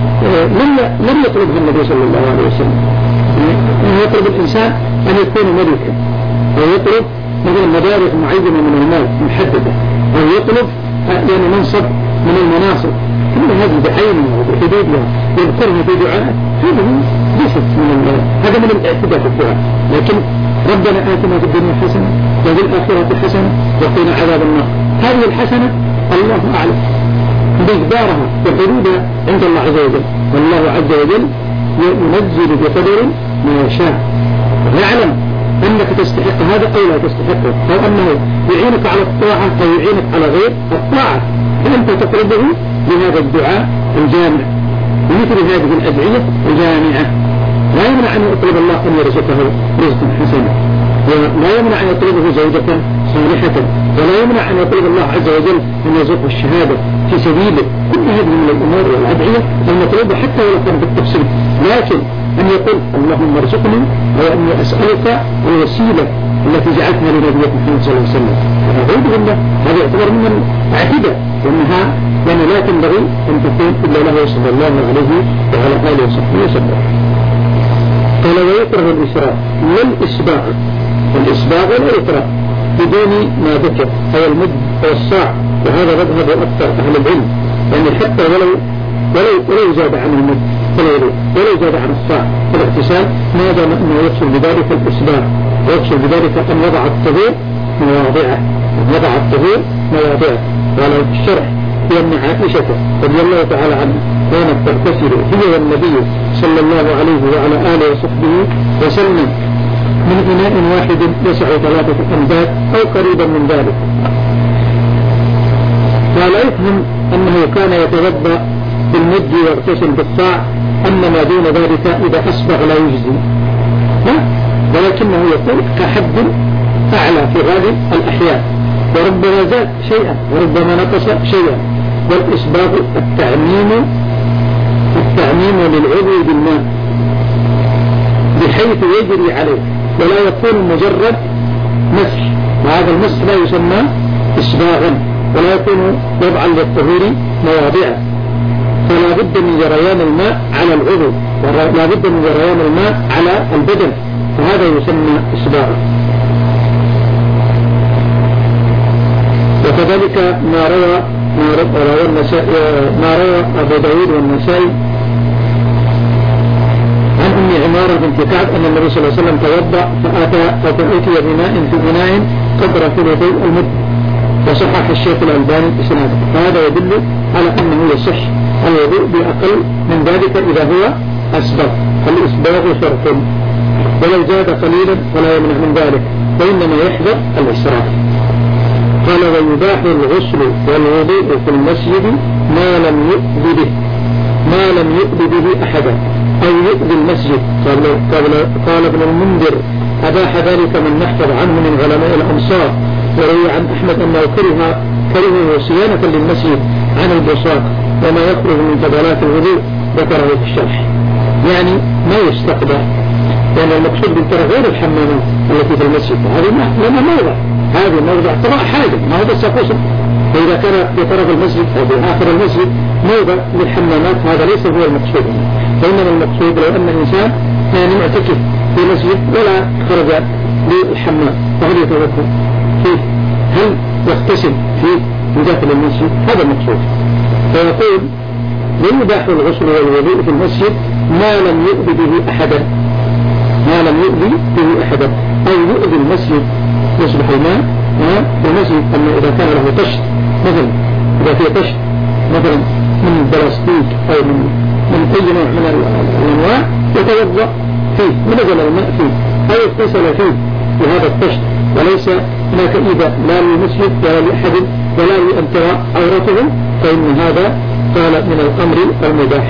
لم يطلبها النبي صلى الله عليه وسلم. أن يطلب الإنسان أن يكون ملكا، أو يطلب مثلا مبالغ معينة من المال محددة، أو يطلب يعني منصب من المناصب، كل هذه بعينها وبحدودها يذكرها في دعاء، هذا ليست من هذا من الاعتداء في الدعاء. لكن ربنا آتنا في الدنيا حسنة وفي الآخرة حسنة وقنا عذاب النار، هذه الحسنة الله أعلم بإقدارها وحدودها عند الله عز وجل، والله عز وجل ينزل بقدر ما يشاء، ويعلم أنك تستحق هذا أو لا تستحقه، أو أنه يعينك على الطاعة أو يعينك على غير الطاعة، فأنت تطلبه بهذا الدعاء الجامع ومثل هذه الأدعية الجامعة. لا يمنع أن يطلب الله أن يرزقه رزقا حسنا، ولا يمنع أن يطلبه زوجة صالحة، ولا يمنع أن يطلب الله عز وجل أن يرزقه الشهادة في سبيله. كل هذه من الأمور والأدعية المطلوبة حتى ولو كان بالتفصيل، لكن أن يقول اللهم ارزقني أو أني أسألك الوسيلة التي جعلتها لنبيك محمد صلى الله عليه وسلم، أعوذ بالله، هذا يعتبر من الاعتداء، وأنها لأنه لا تنبغي أن تكون إلا له صلى الله عليه وعلى آله وصحبه وسلم. قال ويكره الإسراف والإسباغ، والإسباغ والإسراف بدون ما ذكر أو المد أو الصاع، وهذا مذهب أكثر أهل العلم، يعني حتى ولو ولو ولو زاد عن المد ولو زاد عن الصاع فالاغتسال ما دام أنه يحصل بذلك الإسباغ ويقصد بذلك أن يضع الطهور مواضعه، أن يضع الطهور مواضعه. قال في الشرح في أن عائشة رضي الله تعالى عنها كانت تغتسل هي والنبي صلى الله عليه وعلى آله وصحبه وسلم من إناء واحد يسع ثلاثة أمداد أو قريبا من ذلك. فلا يفهم أنه كان يتوضأ بالمد ويغتسل بالصاع، أن ما دون ذلك إذا أسبغ لا يجزي، لا، ولكنه يقول كحد أعلى في غالب الأحيان، وربما زاد شيئا وربما نقص شيئا. والإسباغ التعميم التعميم للعضو بالماء بحيث يجري عليه ولا يكون مجرد مسح، وهذا المسح لا يسمى إسباغا ولا يكون وضعا للطهور مواضعه. فلا بد من جريان الماء على العضو ولا بد من جريان الماء على البدن، فهذا يسمى إسباغا. وكذلك ما روى ما روى النسائي ما روى أبو داود والنسائي عن أم عمارة بنت كعب أن النبي صلى الله عليه وسلم توضأ فأتى فأتي بماء في إناء قدر ثلثي المد، وصحح الشيخ الألباني إسناده. فهذا يدل على أنه يصح الوضوء بأقل من ذلك إذا هو أسبغ، فالإسباغ شرط، ولو زاد قليلا فلا يمنع من ذلك، وإنما يحذر الإسراف. قال ويباح الغسل والوضوء في المسجد ما لم يؤذ به ما لم يؤذ به أحدا أو يؤذي المسجد. قال, قال ابن المنذر أباح ذلك من نحفظ عنه من علماء الأمصار، وروي عن أحمد أنه كره كرهه صيانة للمسجد عن البصاق وما يخرج من فضلات الوضوء، ذكره في الشرح. يعني ما يستقبل، لأن يعني المقصود بالترى غير الحمامات التي في المسجد، هذه لما موضع هذه موضع قضاء حاجة، ما هو بس أقصد. فإذا كان في طرف المسجد أو في آخر المسجد موضع للحمامات هذا ليس هو المقصود، فإنما المقصود لو أن الإنسان كان معتكف في مسجد ولا خرج للحمام فهل يتوضأ فيه؟ هل يغتسل فيه من داخل المسجد؟ هذا المقصود. فيقول ويباح الغسل والوضوء في المسجد ما لم يؤذي به أحدا ما لم يؤذي به أحدا أو يؤذي المسجد، يصبح الماء في المسجد. أما إذا كان له طشت مثلا، إذا فيه طشت مثلا من البلاستيك أو من من أي نوع من الأنواع يتوضأ فيه ونزل الماء فيه أو يغتسل فيه بهذا الطشت، وليس هناك إيذاء لا للمسجد ولا لأحد ولا لأن ترى عورته، فإن هذا قال من الأمر المباح.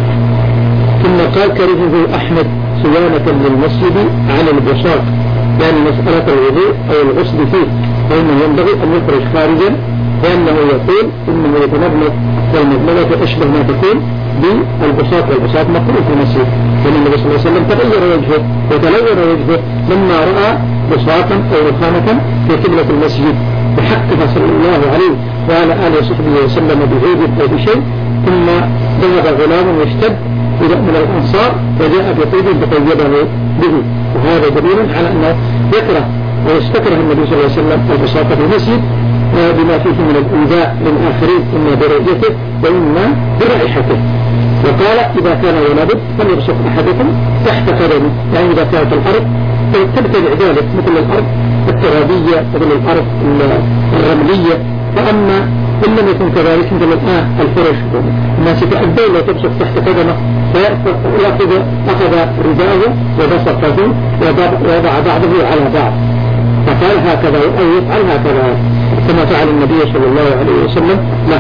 ثم قال كرهه أحمد صيانة للمسجد عن البصاق، يعني مسألة الوضوء أو الغسل فيه، فإنه ينبغي أن يخرج خارجا، لأنه يقول إنه يتمضمض والمضمضة أشبه ما تكون بالبصاق، والبصاق مكروه في المسجد، لأن النبي صلى الله عليه وسلم تغير وجهه وتلون وجهه لما رأى بصاقا أو رخامة في قبلة المسجد، بحقها صلى الله عليه وعلى آله وصحبه وسلم بعيد أو بشيء. ثم ذهب غلام يشتد من الأنصار وجاء بطيب فطيبه به، وهذا دليل على أنه يكره ويستكره النبي صلى الله عليه وسلم البصاق في المسجد بما فيه من الإيذاء للآخرين، إما برؤيته وإما برائحته. وقال إذا كان ولا بد فليبصق أحدكم تحت قدمه، يعني إذا كانت الأرض تبتدع ذلك مثل الأرض الترابية مثل الأرض الرملية. فأما إن لم يكن كذلك مثل الآن الفرش الناس يتأبون لا تبصق تحت قدمه، فيأخذ أخذ رداءه وبصقه ووضع بعضه على بعض، فقال هكذا أو يفعل هكذا كما فعل النبي صلى الله عليه وسلم له.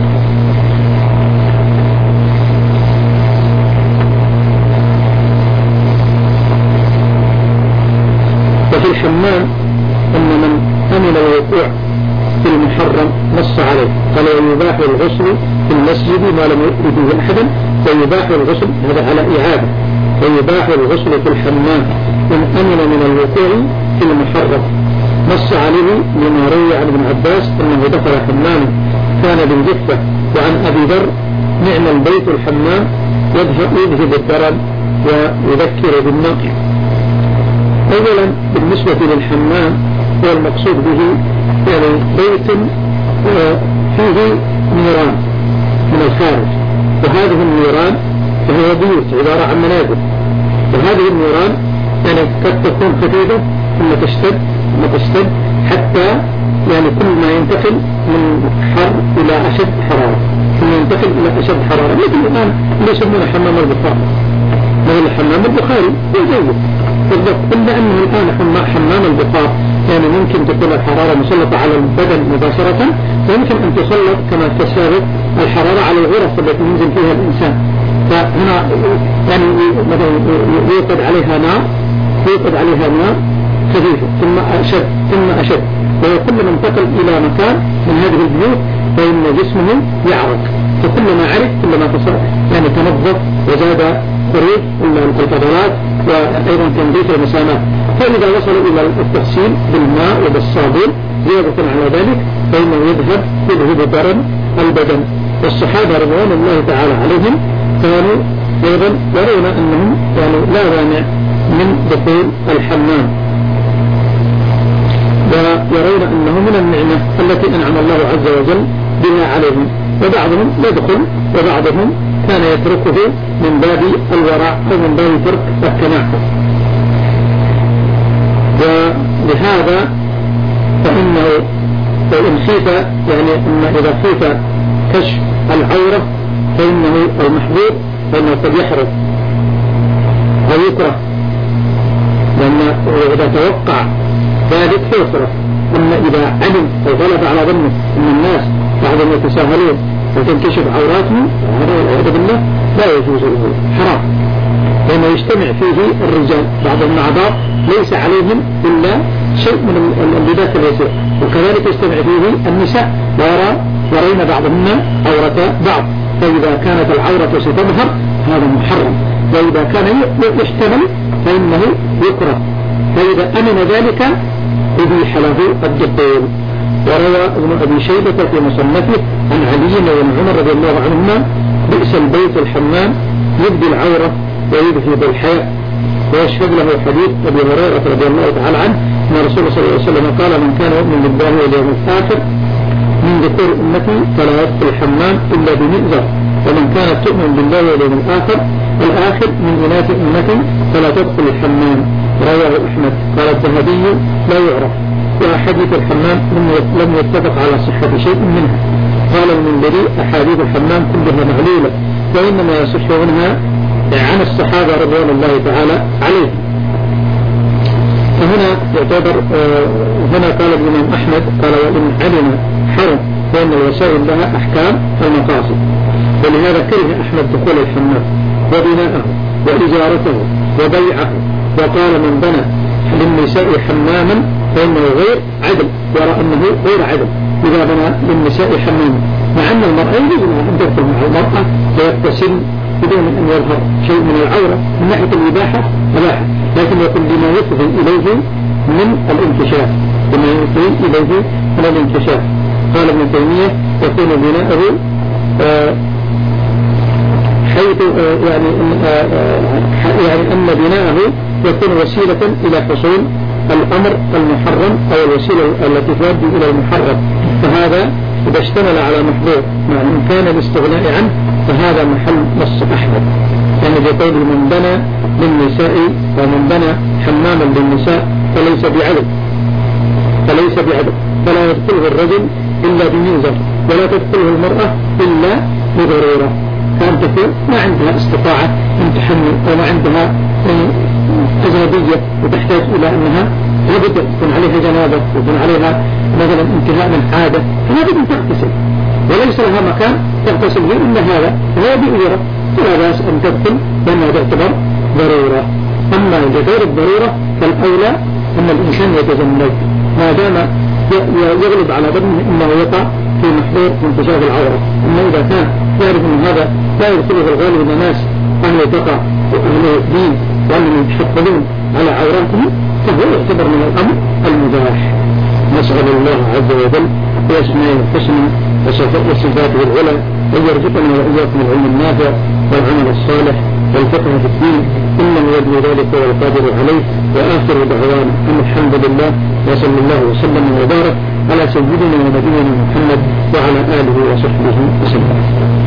وفي الحمام أن من أمن الوقوع في المحرم نص عليه، قال ويباح الغسل في المسجد ما لم يؤذي به أحدا، ويباح الغسل هذا على إعادة، ويباح الغسل في الحمام من أمن من الوقوع في المحرم، نص عليه لما روي عن ابن عباس أنه دخل حماما كان بالجفة. وعن أبي ذر نعم البيت الحمام يذهب الدرن ويذكر بالنار. أولا بالنسبة للحمام هو المقصود به يعني بيت فيه نيران من الخارج، وهذه النيران فهي بيوت عبارة عن منازل، وهذه النيران يعني قد تكون خفيفة ثم تشتد ثم تشتد حتى يعني كل ما ينتقل من حر إلى أشد حرارة ثم ينتقل إلى أشد حرارة. مثل الآن اللي يسمونه حمام البخار، مثل حمام البخاري يجوز بالضبط، إلا أنه الآن حمام البخار يعني ممكن تكون الحرارة مسلطة على البدن مباشرة، ويمكن أن تسلط كما تسابق الحرارة على الغرف التي ينزل فيها الإنسان. فهنا يعني يوقد عليها نار يوقد عليها نار خفيفة ثم أشد ثم أشد، وكلما انتقل إلى مكان من هذه البيوت فإن جسمه يعرق، فكلما عرق كلما يعني تنظف وزاد خروج الفضلات وأيضا تنظيف المسامات. فإذا وصلوا إلى التغسيل بالماء وبالصابون زيادة على ذلك فإنه يذهب يذهب ضرر البدن. والصحابة رضوان الله تعالى عليهم كانوا أيضا يرون أنهم يعني لا مانع من دخول الحمام، ويرون أنه من النعمة التي أنعم الله عز وجل بها عليهم، وبعضهم يدخل وبعضهم كان يتركه من باب الورع أو من باب ترك التناقض. ولهذا فإنه فإن خيف يعني أن إذا خيف كشف العورة فإنه المحظور فإنه قد يحرم أو يكره، لأن إذا توقع ذلك فيكره. أما إذا علم أو غلب على ظنه أن الناس بعضهم يتساهلون وتنكشف عوراتهم هذا والعياذ بالله لا يجوز له، حرام، لأنه يجتمع فيه الرجال بعضهم مع بعض ليس عليهم إلا شيء من اللباس اليسير، وكذلك يجتمع فيه النساء ويرى يرين بعضهن عورة بعض، فإذا كانت العورة ستظهر هذا محرم، وإذا كان يحتمل فإنه يكره، فإذا أمن ذلك أبيح له الدخول. وروى ابن أبي شيبة في مصنفه عن علي بن عمر رضي الله عنهما بئس البيت الحمام يبدي العورة ويذهب الحياء. ويشهد له حديث أبي هريرة رضي الله تعالى عنه أن رسول الله صلى الله عليه وسلم قال من كان يؤمن بالله واليوم الآخر من ذكور أمتي فلا يدخل الحمام إلا بمئزر، ومن كانت تؤمن بالله واليوم الآخر الآخر من إناث أمتي فلا تدخل الحمام. رواه أحمد. قال الذهبي لا يعرف، وأحاديث الحمام لم يتفق على صحة شيء منها. قال المنذري أحاديث الحمام كلها معلولة، وإنما يصح منها عن الصحابة رضوان الله تعالى عليهم. فهنا يعتبر آه هنا قال الإمام أحمد قال وإن علم حرم فإن الوسائل لها أحكام المقاصد، ولهذا كره أحمد دخول الحمام وبناءه وإجارته وبيعه، وقال من بنى للنساء حماما فإنه غير عدل، يرى أنه غير عدل إذا بنى للنساء حماما، مع أن المرأة يجب أن تدخل مع المرأة ويغتسل بدون أن يظهر شيء من العورة من ناحية الإباحة أباحة، لكن يكون لما يفضي إليه من الانكشاف لما يفضي إليه من الانكشاف. قال ابن تيمية يكون بناءه آه حيث آه يعني, آه يعني أن بناءه يكون وسيلة إلى حصول الأمر المحرم أو الوسيلة التي تؤدي إلى المحرم، فهذا إذا اشتمل على محظور مع إمكان الاستغناء عنه فهذا محل نص أحمد، يعني بقوله من بنى للنساء ومن بنى حماما للنساء فليس بعدل فليس بعدل فلا يدخله الرجل إلا بميزر، ولا تدخله المرأة إلا بضرورة، كان تكون ما عندها استطاعة أن تحمل وما عندها أجنبية وتحتاج إلى أنها لابد يكون عليها جنابة ويكون عليها مثلا انتهاء من عادة، فلابد أن تغتسل وليس لها مكان تغتسل فيه إلا هذا وهو بأجرة، فلا بأس أن تدخل لأنها تعتبر ضرورة. أما لغير الضرورة فالأولى أن الإنسان يتجنب ما دام يغلب على بدنه إنه يقع في محظور انكشاف العورة. أما إذا كان يعرف أن هذا لا يدخله في الغالب من الناس أهل تقع وأهل دين وأنهم يتحفظون على عوراتهم فهو يعتبر من الأمر المباح. نسأل الله عز وجل بأسمائه الحسنى وصفاته العلى أن يرزقنا وإياكم العلم النافع والعمل الصالح والفقه في الدين، إنه ولي ذلك والقادر عليه. وآخر دعوانا أن الحمد لله وصلى الله وسلم وبارك على سيدنا ونبينا محمد وعلى آله وصحبه وسلم.